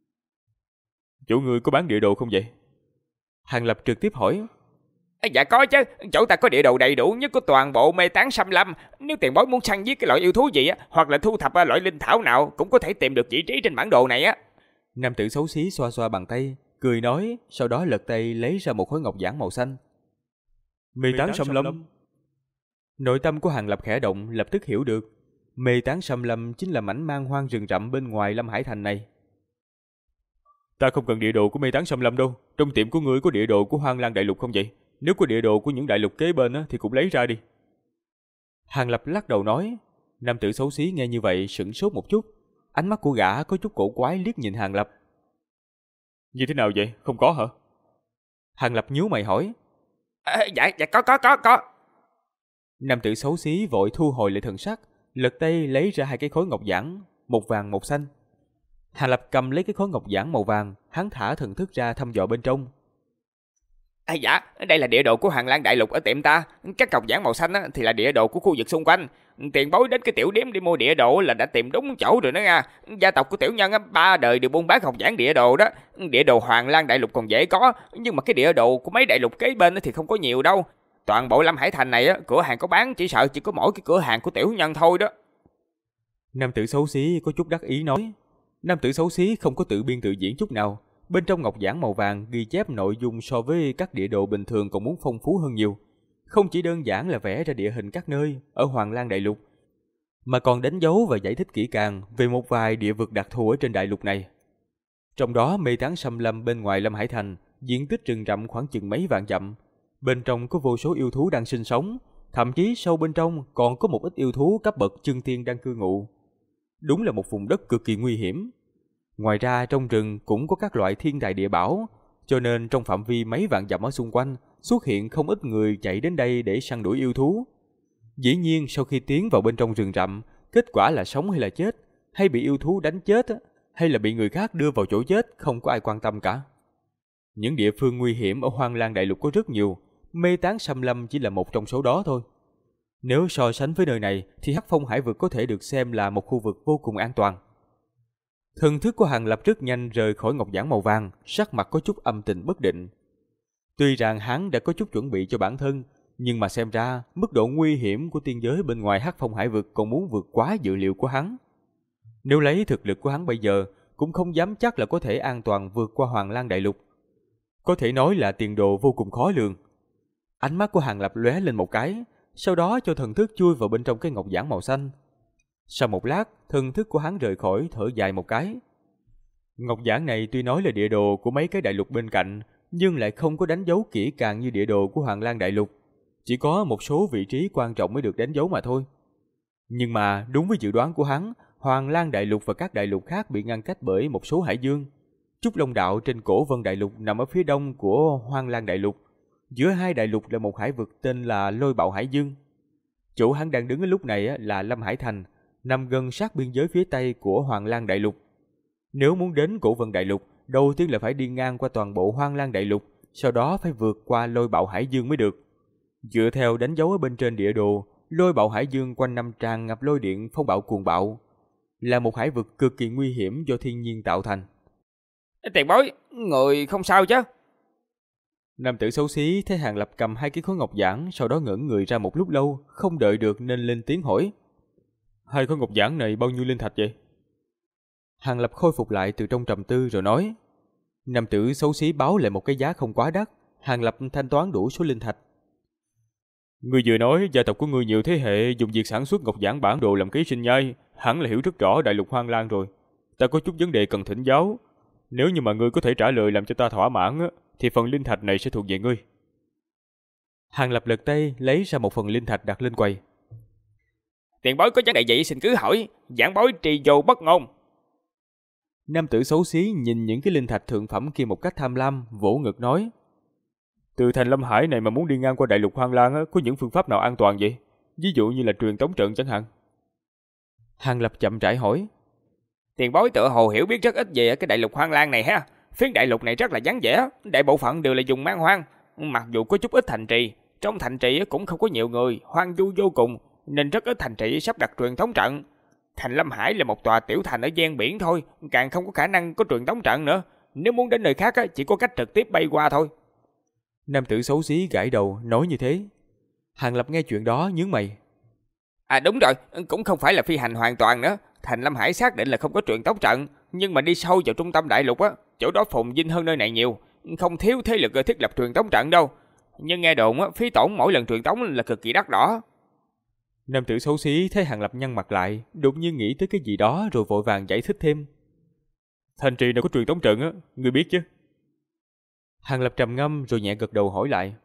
Chủ người có bán địa đồ không vậy? Hàng Lập trực tiếp hỏi. Dạ có chứ, chỗ ta có địa đồ đầy đủ nhất của toàn bộ mê tán xâm lâm. Nếu tiền bối muốn săn giết cái loại yêu thú gì á, hoặc là thu thập loại linh thảo nào, cũng có thể tìm được vị trí trên bản đồ này á. Nam tử xấu xí xoa xoa bàn tay, cười nói, sau đó lật tay lấy ra một khối ngọc giản màu xanh. Mê tán xâm lâm. Nội tâm của Hàng Lập khẽ động, lập tức hiểu được. Mê tán xâm lâm chính là mảnh man hoang rừng rậm bên ngoài Lâm Hải Thành này. Ta không cần địa đồ của mê tán xâm lâm đâu. Trong tiệm của ngươi có địa đồ của Hoang Lang Đại Lục không vậy? Nếu có địa đồ của những đại lục kế bên á, thì cũng lấy ra đi. Hàng Lập lắc đầu nói. Nam tử xấu xí nghe như vậy sửng sốt một chút. Ánh mắt của gã có chút cổ quái liếc nhìn Hàng Lập. Như thế nào vậy? Không có hả? Hàng Lập nhíu mày hỏi. Dạ có. Nam tử xấu xí vội thu hồi lại thần sắc, lật tay lấy ra 2 cái khối ngọc giản, một vàng một xanh. Hàng Lập cầm lấy cái khối ngọc giản màu vàng, hắn thả thần thức ra thăm dò bên trong. Dạ, đây là địa đồ của Hoàng Lang Đại Lục ở tiệm ta. Các ngọc giản màu xanh thì là địa đồ của khu vực xung quanh. Tiền bối đến cái tiểu điếm đi mua địa đồ là đã tìm đúng chỗ rồi đó nha. Gia tộc của tiểu nhân 3 đời đều buôn bán ngọc giản địa đồ đó. Địa đồ Hoàng Lang Đại Lục còn dễ có, nhưng mà cái địa đồ của mấy đại lục kế bên thì không có nhiều đâu. Toàn bộ Lâm Hải Thành này cửa hàng có bán chỉ sợ chỉ có mỗi cái cửa hàng của tiểu nhân thôi đó. Nam tử xấu xí có chút đắc ý nói. Nam tử xấu xí không có tự biên tự diễn chút nào. Bên trong ngọc giản màu vàng ghi chép nội dung so với các địa đồ bình thường còn muốn phong phú hơn nhiều. Không chỉ đơn giản là vẽ ra địa hình các nơi ở Hoàng Lang Đại Lục, mà còn đánh dấu và giải thích kỹ càng về một vài địa vực đặc thù ở trên đại lục này. Trong đó mê tán xâm lâm bên ngoài Lâm Hải Thành, diện tích rừng rậm khoảng chừng mấy vạn dặm. Bên trong có vô số yêu thú đang sinh sống, thậm chí sâu bên trong còn có một ít yêu thú cấp bậc chân tiên đang cư ngụ. Đúng là một vùng đất cực kỳ nguy hiểm, Ngoài ra trong rừng cũng có các loại thiên tài địa bảo, cho nên trong phạm vi mấy vạn dặm ở xung quanh xuất hiện không ít người chạy đến đây để săn đuổi yêu thú. Dĩ nhiên sau khi tiến vào bên trong rừng rậm, kết quả là sống hay là chết, hay bị yêu thú đánh chết, hay là bị người khác đưa vào chỗ chết, không có ai quan tâm cả. Những địa phương nguy hiểm ở Hoang Lang Đại Lục có rất nhiều, Mê Táng Xâm Lâm chỉ là một trong số đó thôi. Nếu so sánh với nơi này thì Hắc Phong Hải Vực có thể được xem là một khu vực vô cùng an toàn. Thần thức của Hàng Lập rất nhanh rời khỏi ngọc giản màu vàng, sắc mặt có chút âm tình bất định. Tuy rằng hắn đã có chút chuẩn bị cho bản thân, nhưng mà xem ra mức độ nguy hiểm của tiên giới bên ngoài Hắc Phong Hải Vực còn muốn vượt quá dự liệu của hắn. Nếu lấy thực lực của hắn bây giờ, cũng không dám chắc là có thể an toàn vượt qua Hoàng Lang Đại Lục. Có thể nói là tiền đồ vô cùng khó lường. Ánh mắt của Hàng Lập lóe lên một cái, sau đó cho thần thức chui vào bên trong cái ngọc giản màu xanh. Sau một lát, thần thức của hắn rời khỏi, thở dài một cái. Ngọc giản này tuy nói là địa đồ của mấy cái đại lục bên cạnh, nhưng lại không có đánh dấu kỹ càng như địa đồ của Hoàng Lang Đại Lục. Chỉ có một số vị trí quan trọng mới được đánh dấu mà thôi. Nhưng mà đúng với dự đoán của hắn, Hoàng Lang Đại Lục và các đại lục khác bị ngăn cách bởi một số hải dương. Trúc Long Đạo trên Cổ Vân Đại Lục nằm ở phía đông của Hoang Lang Đại Lục. Giữa hai đại lục là một hải vực tên là Lôi Bạo Hải Dương. Chỗ hắn đang đứng ở lúc này là Lâm Hải Thành, nằm gần sát biên giới phía tây của Hoàng Lang Đại Lục. Nếu muốn đến Cổ Vân Đại Lục, đầu tiên là phải đi ngang qua toàn bộ Hoang Lang Đại Lục, sau đó phải vượt qua Lôi Bạo Hải Dương mới được. Dựa theo đánh dấu ở bên trên địa đồ, Lôi Bạo Hải Dương quanh năm tràn ngập lôi điện phong bạo cuồng bạo, là một hải vực cực kỳ nguy hiểm do thiên nhiên tạo thành. Tiền bối, người không sao chứ? Nam tử xấu xí thấy Hàng Lập cầm hai cái khối ngọc giản, sau đó ngẩn người ra một lúc lâu, không đợi được nên lên tiếng hỏi. Hai khối ngọc giản này bao nhiêu linh thạch vậy? Hàng Lập khôi phục lại từ trong trầm tư rồi nói. Nam tử xấu xí báo lại một cái giá không quá đắt, Hàng Lập thanh toán đủ số linh thạch. Ngươi vừa nói gia tộc của ngươi nhiều thế hệ dùng việc sản xuất ngọc giản bản đồ làm ký sinh nhai, hẳn là hiểu rất rõ đại lục Hoang Lang rồi. Ta có chút vấn đề cần thỉnh giáo. Nếu như mà ngươi có thể trả lời làm cho ta thỏa mãn, thì phần linh thạch này sẽ thuộc về ngươi. Hàng Lập lật tay lấy ra một phần linh thạch đặt lên quầy. Tiền bối có vấn đề gì xin cứ hỏi, giảng bối trì vô bất ngôn. Nam tử xấu xí nhìn những cái linh thạch thượng phẩm kia một cách tham lam, vỗ ngực nói. Từ thành Lâm Hải này mà muốn đi ngang qua đại lục Hoang Lang có những phương pháp nào an toàn vậy? Ví dụ như là truyền tống trận chẳng hạn. Hàng Lập chậm rãi hỏi. Tiền bối tựa hồ hiểu biết rất ít về cái đại lục Hoang Lang này ha. Phiến đại lục này rất là vắng vẻ, đại bộ phận đều là vùng man hoang. Mặc dù có chút ít thành trì, trong thành trì cũng không có nhiều người, hoang vu vô cùng, nên rất ít thành trì sắp đặt truyền tống trận. Thành Lâm Hải là một tòa tiểu thành ở ven biển thôi, càng không có khả năng có truyền tống trận nữa. Nếu muốn đến nơi khác chỉ có cách trực tiếp bay qua thôi. Nam tử xấu xí gãi đầu nói như thế. Hàng Lập nghe chuyện đó nhướng mày. À đúng rồi, cũng không phải là phi hành hoàn toàn nữa. Thành Lâm Hải xác định là không có truyền tống trận, nhưng mà đi sâu vào trung tâm đại lục chỗ đó phồn vinh hơn nơi này nhiều, không thiếu thế lực thiết lập truyền tống trận đâu. Nhưng nghe đồn phí tổn mỗi lần truyền tống là cực kỳ đắt đỏ. Nam tử xấu xí thấy Hàng Lập nhăn mặt lại, đột nhiên nghĩ tới cái gì đó rồi vội vàng giải thích thêm. Thành trì nào có truyền tống trận ngươi biết chứ? Hàng Lập trầm ngâm rồi nhẹ gật đầu hỏi lại.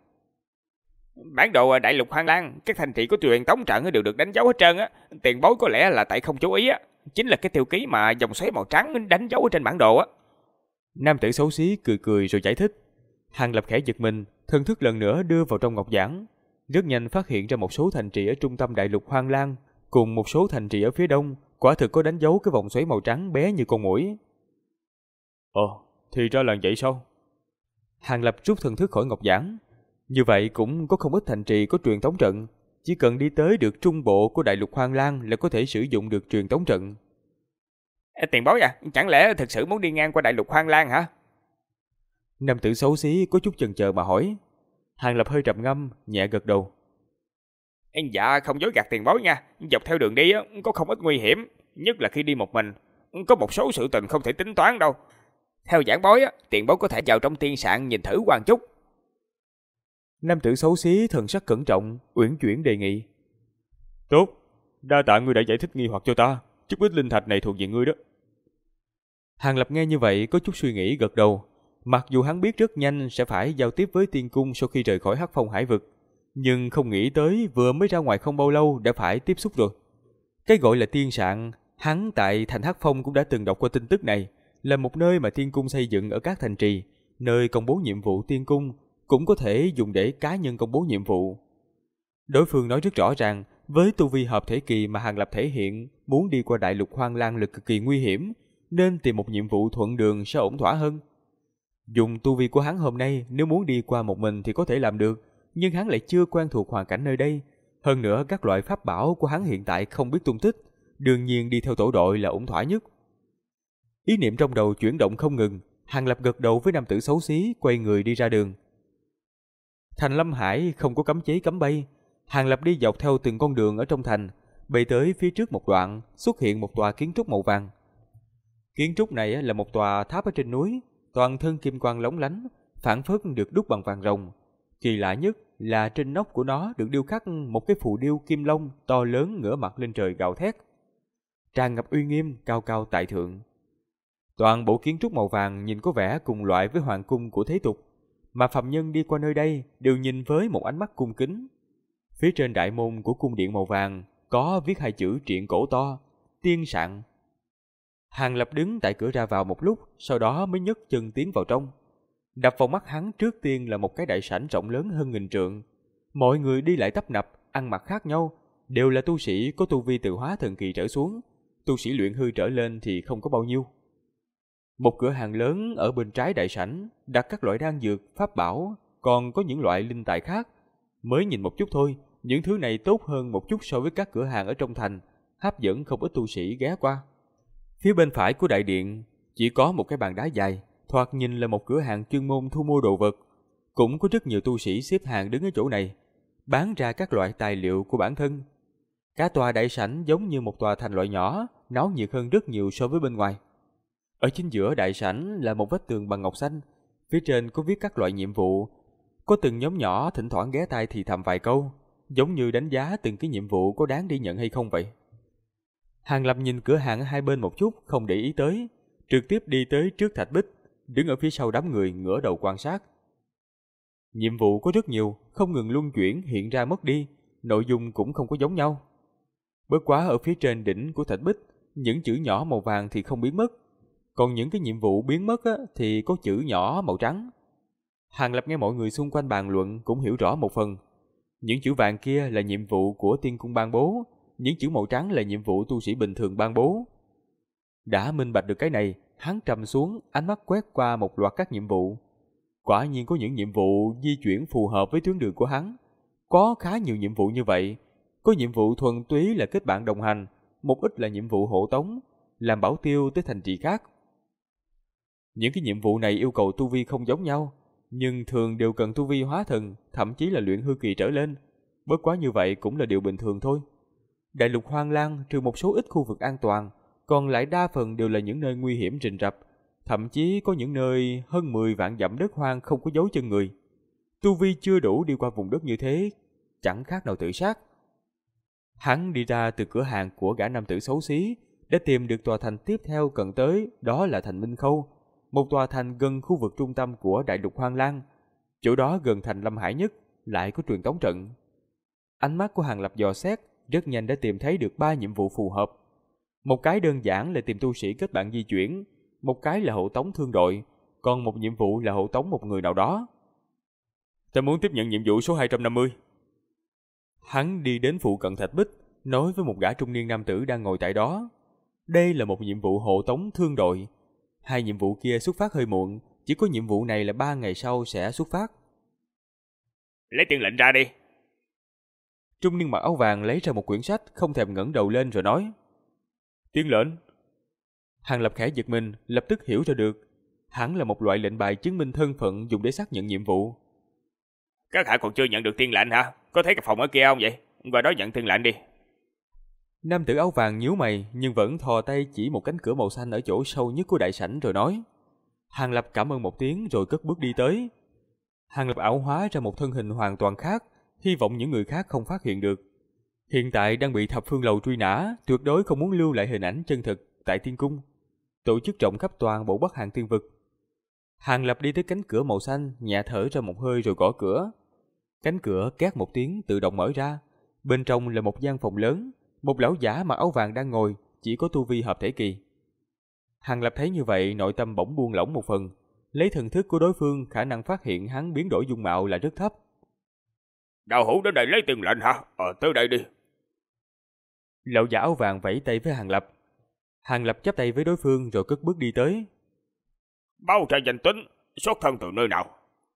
Bản đồ đại lục Hoang Lang, các thành trì có truyền tống trận đều được đánh dấu hết trơn Tiền bối có lẽ là tại không chú ý chính là cái tiêu ký mà dòng xoáy màu trắng đánh dấu ở trên bản đồ Nam tử xấu xí cười cười rồi giải thích. Hàng Lập khẽ giật mình, thần thức lần nữa đưa vào trong ngọc giản, rất nhanh phát hiện ra một số thành trì ở trung tâm đại lục Hoang Lang cùng một số thành trì ở phía đông, quả thực có đánh dấu cái vòng xoáy màu trắng bé như con muỗi. Thì ra là vậy sao? Hàng Lập rút thần thức khỏi ngọc giản. Như vậy cũng có không ít thành trì có truyền tống trận, chỉ cần đi tới được trung bộ của đại lục Hoang Lang là có thể sử dụng được truyền tống trận. Tiền bối chẳng lẽ thực sự muốn đi ngang qua đại lục Hoang Lang hả? Nam tử xấu xí có chút chần chờ mà hỏi. Hàng Lập hơi trầm ngâm, nhẹ gật đầu. Dạ không dối gạt tiền bối nha, dọc theo đường đi có không ít nguy hiểm, nhất là khi đi một mình, có một số sự tình không thể tính toán đâu. Theo giảng bối tiền bối có thể vào trong tiên sạn nhìn thử quan chút. Nam tử xấu xí thần sắc cẩn trọng, uyển chuyển đề nghị. Tốt, đa tạ ngươi đã giải thích nghi hoặc cho ta, chút ít linh thạch này thuộc về ngươi đó. Hàng Lập nghe như vậy có chút suy nghĩ gật đầu. Mặc dù hắn biết rất nhanh sẽ phải giao tiếp với tiên cung sau khi rời khỏi Hắc Phong Hải Vực, nhưng không nghĩ tới vừa mới ra ngoài không bao lâu đã phải tiếp xúc rồi. Cái gọi là tiên sạn, hắn tại thành Hắc Phong cũng đã từng đọc qua tin tức này, là một nơi mà tiên cung xây dựng ở các thành trì, nơi công bố nhiệm vụ tiên cung cũng có thể dùng để cá nhân công bố nhiệm vụ. Đối phương nói rất rõ ràng, với tu vi hợp thể kỳ mà Hàng Lập thể hiện, muốn đi qua đại lục hoang lang là cực kỳ nguy hiểm, nên tìm một nhiệm vụ thuận đường sẽ ổn thỏa hơn. Dùng tu vi của hắn hôm nay, nếu muốn đi qua một mình thì có thể làm được, nhưng hắn lại chưa quen thuộc hoàn cảnh nơi đây. Hơn nữa các loại pháp bảo của hắn hiện tại không biết tung tích, đương nhiên đi theo tổ đội là ổn thỏa nhất. Ý niệm trong đầu chuyển động không ngừng, Hàng Lập gật đầu với nam tử xấu xí, quay người đi ra đường. Thành Lâm Hải không có cấm chế cấm bay, Hàng Lập đi dọc theo từng con đường ở trong thành, bay tới phía trước một đoạn, xuất hiện một tòa kiến trúc màu vàng. Kiến trúc này là một tòa tháp ở trên núi, toàn thân kim quang lóng lánh, phảng phất được đúc bằng vàng rồng. Kỳ lạ nhất là trên nóc của nó được điêu khắc một cái phù điêu kim long to lớn ngửa mặt lên trời gào thét, tràn ngập uy nghiêm, cao cao tại thượng. Toàn bộ kiến trúc màu vàng nhìn có vẻ cùng loại với hoàng cung của thế tục, mà phạm nhân đi qua nơi đây đều nhìn với một ánh mắt cung kính. Phía trên đại môn của cung điện màu vàng có viết hai chữ triện cổ to, tiên sạn. Hàng Lập đứng tại cửa ra vào một lúc, sau đó mới nhấc chân tiến vào trong. Đập vào mắt hắn trước tiên là một cái đại sảnh rộng lớn hơn nghìn trượng. Mọi người đi lại tấp nập, ăn mặc khác nhau, đều là tu sĩ có tu vi từ hóa thần kỳ trở xuống, tu sĩ luyện hư trở lên thì không có bao nhiêu. Một cửa hàng lớn ở bên trái đại sảnh đặt các loại đan dược, pháp bảo, còn có những loại linh tài khác. Mới nhìn một chút thôi, những thứ này tốt hơn một chút so với các cửa hàng ở trong thành, hấp dẫn không ít tu sĩ ghé qua. Phía bên phải của đại điện chỉ có một cái bàn đá dài, thoạt nhìn là một cửa hàng chuyên môn thu mua đồ vật. Cũng có rất nhiều tu sĩ xếp hàng đứng ở chỗ này, bán ra các loại tài liệu của bản thân. Cả tòa đại sảnh giống như một tòa thành loại nhỏ, náo nhiệt hơn rất nhiều so với bên ngoài. Ở chính giữa đại sảnh là một vách tường bằng ngọc xanh, phía trên có viết các loại nhiệm vụ. Có từng nhóm nhỏ thỉnh thoảng ghé tai thì thầm vài câu, giống như đánh giá từng cái nhiệm vụ có đáng đi nhận hay không vậy. Hàng Lập nhìn cửa hàng ở hai bên một chút, không để ý tới, trực tiếp đi tới trước thạch bích, đứng ở phía sau đám người ngửa đầu quan sát. Nhiệm vụ có rất nhiều, không ngừng luân chuyển hiện ra mất đi, nội dung cũng không có giống nhau. Bất quá ở phía trên đỉnh của thạch bích, những chữ nhỏ màu vàng thì không biến mất, còn những cái nhiệm vụ biến mất thì có chữ nhỏ màu trắng. Hàng Lập nghe mọi người xung quanh bàn luận cũng hiểu rõ một phần. Những chữ vàng kia là nhiệm vụ của tiên cung ban bố, những chữ màu trắng là nhiệm vụ tu sĩ bình thường ban bố. Đã minh bạch được cái này, hắn trầm xuống, ánh mắt quét qua một loạt các nhiệm vụ. Quả nhiên có những nhiệm vụ di chuyển phù hợp với tuyến đường của hắn. Có khá nhiều nhiệm vụ như vậy. Có nhiệm vụ thuần túy là kết bạn đồng hành, một ít là nhiệm vụ hộ tống, làm bảo tiêu tới thành trì khác. Những cái nhiệm vụ này yêu cầu tu vi không giống nhau, nhưng thường đều cần tu vi hóa thần, thậm chí là luyện hư kỳ trở lên. Bất quá như vậy cũng là điều bình thường thôi. Đại lục hoang lang trừ một số ít khu vực an toàn, còn lại đa phần đều là những nơi nguy hiểm rình rập, thậm chí có những nơi hơn 10 vạn dặm đất hoang không có dấu chân người. Tu vi chưa đủ đi qua vùng đất như thế, chẳng khác nào tự sát. Hắn đi ra từ cửa hàng của gã nam tử xấu xí, đã tìm được tòa thành tiếp theo cần tới, đó là thành Minh Khâu, một tòa thành gần khu vực trung tâm của đại lục hoang lang. Chỗ đó gần thành Lâm Hải nhất, lại có truyền tống trận. Ánh mắt của Hàng Lập dò xét, rất nhanh đã tìm thấy được 3 nhiệm vụ phù hợp. Một cái đơn giản là tìm tu sĩ kết bạn di chuyển, một cái là hộ tống thương đội, còn một nhiệm vụ là hộ tống một người nào đó. Ta muốn tiếp nhận nhiệm vụ số 250. Hắn đi đến phụ cận thạch bích, nói với một gã trung niên nam tử đang ngồi tại đó. Đây là một nhiệm vụ hộ tống thương đội. 2 nhiệm vụ kia xuất phát hơi muộn, chỉ có nhiệm vụ này là 3 ngày sau sẽ xuất phát. Lấy tiên lệnh ra đi. Trung niên mặc áo vàng lấy ra một quyển sách, không thèm ngẩng đầu lên rồi nói. Tiên lệnh. Hàng Lập khẽ giật mình, lập tức hiểu ra được. Hẳn là một loại lệnh bài chứng minh thân phận dùng để xác nhận nhiệm vụ. Các hạ còn chưa nhận được tiên lệnh hả? Có thấy cái phòng ở kia không vậy? Qua đó nhận tiên lệnh đi. Nam tử áo vàng nhíu mày nhưng vẫn thò tay chỉ một cánh cửa màu xanh ở chỗ sâu nhất của đại sảnh rồi nói. Hàng Lập cảm ơn một tiếng rồi cất bước đi tới. Hàng Lập ảo hóa ra một thân hình hoàn toàn khác, hy vọng những người khác không phát hiện được. Hiện tại đang bị thập phương lầu truy nã, tuyệt đối không muốn lưu lại hình ảnh chân thực tại tiên cung. Tổ chức rộng khắp toàn bộ Bắc Hàng tiên vực. Hàng Lập đi tới cánh cửa màu xanh, nhẹ thở ra một hơi rồi gõ cửa. Cánh cửa két một tiếng tự động mở ra. Bên trong là một gian phòng lớn, một lão giả mặc áo vàng đang ngồi, chỉ có tu vi hợp thể kỳ. Hàng Lập thấy như vậy, nội tâm bỗng buông lỏng một phần. Lấy thần thức của đối phương, khả năng phát hiện hắn biến đổi dung mạo là rất thấp. Đạo hữu đến đây lấy tiền lệnh hả? Tới đây đi. Lão giả áo vàng vẫy tay với Hàng Lập. Hàng Lập chắp tay với đối phương rồi cất bước đi tới. Báo ra danh tính, xuất thân từ nơi nào?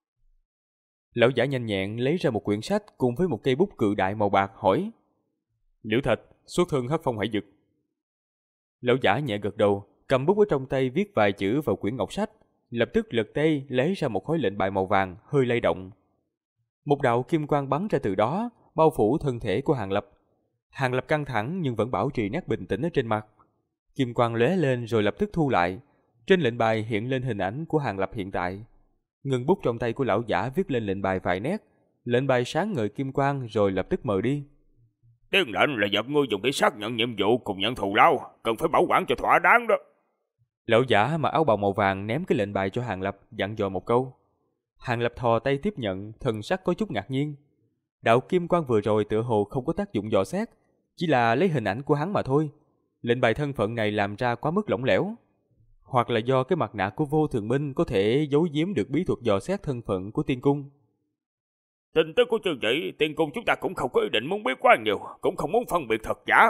Lão giả nhanh nhẹn lấy ra một quyển sách cùng với một cây bút cự đại màu bạc hỏi. Liễu Thạch, xuất thân Hắc Phong Hải Dực. Lão giả nhẹ gật đầu, cầm bút ở trong tay viết vài chữ vào quyển ngọc sách, lập tức lật tay lấy ra một khối lệnh bài màu vàng hơi lay động. Một đạo kim quang bắn ra từ đó, bao phủ thân thể của Hàng Lập. Hàng Lập căng thẳng nhưng vẫn bảo trì nét bình tĩnh ở trên mặt. Kim quang lóe lên rồi lập tức thu lại. Trên lệnh bài hiện lên hình ảnh của Hàng Lập hiện tại. Ngân bút trong tay của lão giả viết lên lệnh bài vài nét. Lệnh bài sáng ngời kim quang rồi lập tức mờ đi. Tiền lệnh là vật ngươi dùng để xác nhận nhiệm vụ cùng nhận thù lao, cần phải bảo quản cho thỏa đáng đó. Lão giả mặc áo bào màu vàng ném cái lệnh bài cho Hàng Lập, dặn dò một câu. Hàng Lập thò tay tiếp nhận, thần sắc có chút ngạc nhiên. Đạo kim quang vừa rồi tựa hồ không có tác dụng dò xét, chỉ là lấy hình ảnh của hắn mà thôi. Lệnh bài thân phận này làm ra quá mức lỏng lẻo. Hoặc là do cái mặt nạ của Vô Thường Minh có thể giấu giếm được bí thuật dò xét thân phận của tiên cung. Tin tức của chương vị, tiên cung chúng ta cũng không có ý định muốn biết quá nhiều, cũng không muốn phân biệt thật giả.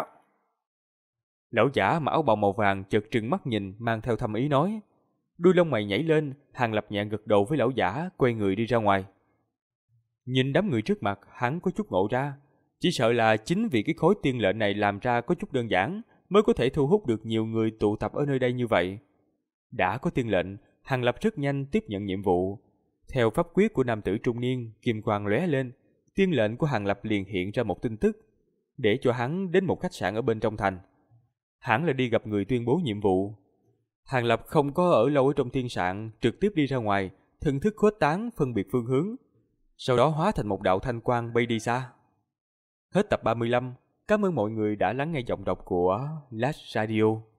Lão giả mặc áo bào màu vàng chợt trừng mắt nhìn, mang theo thâm ý nói. Đuôi lông mày nhảy lên, Hàng Lập nhẹ gật đầu với lão giả, quay người đi ra ngoài. Nhìn đám người trước mặt, hắn có chút ngộ ra. Chỉ sợ là chính vì cái khối tiên lệnh này làm ra có chút đơn giản, mới có thể thu hút được nhiều người tụ tập ở nơi đây như vậy. Đã có tiên lệnh, Hàng Lập rất nhanh tiếp nhận nhiệm vụ. Theo pháp quyết của nam tử trung niên, kim quang lóe lên, tiên lệnh của Hàng Lập liền hiện ra một tin tức, để cho hắn đến một khách sạn ở bên trong thành. Hẳn là đi gặp người tuyên bố nhiệm vụ. Hàng Lập không có ở lâu ở trong tiên sạn, trực tiếp đi ra ngoài, thần thức khuếch tán phân biệt phương hướng, sau đó hóa thành một đạo thanh quang bay đi xa. Hết tập 35. Cảm ơn mọi người đã lắng nghe giọng đọc của Last Radio.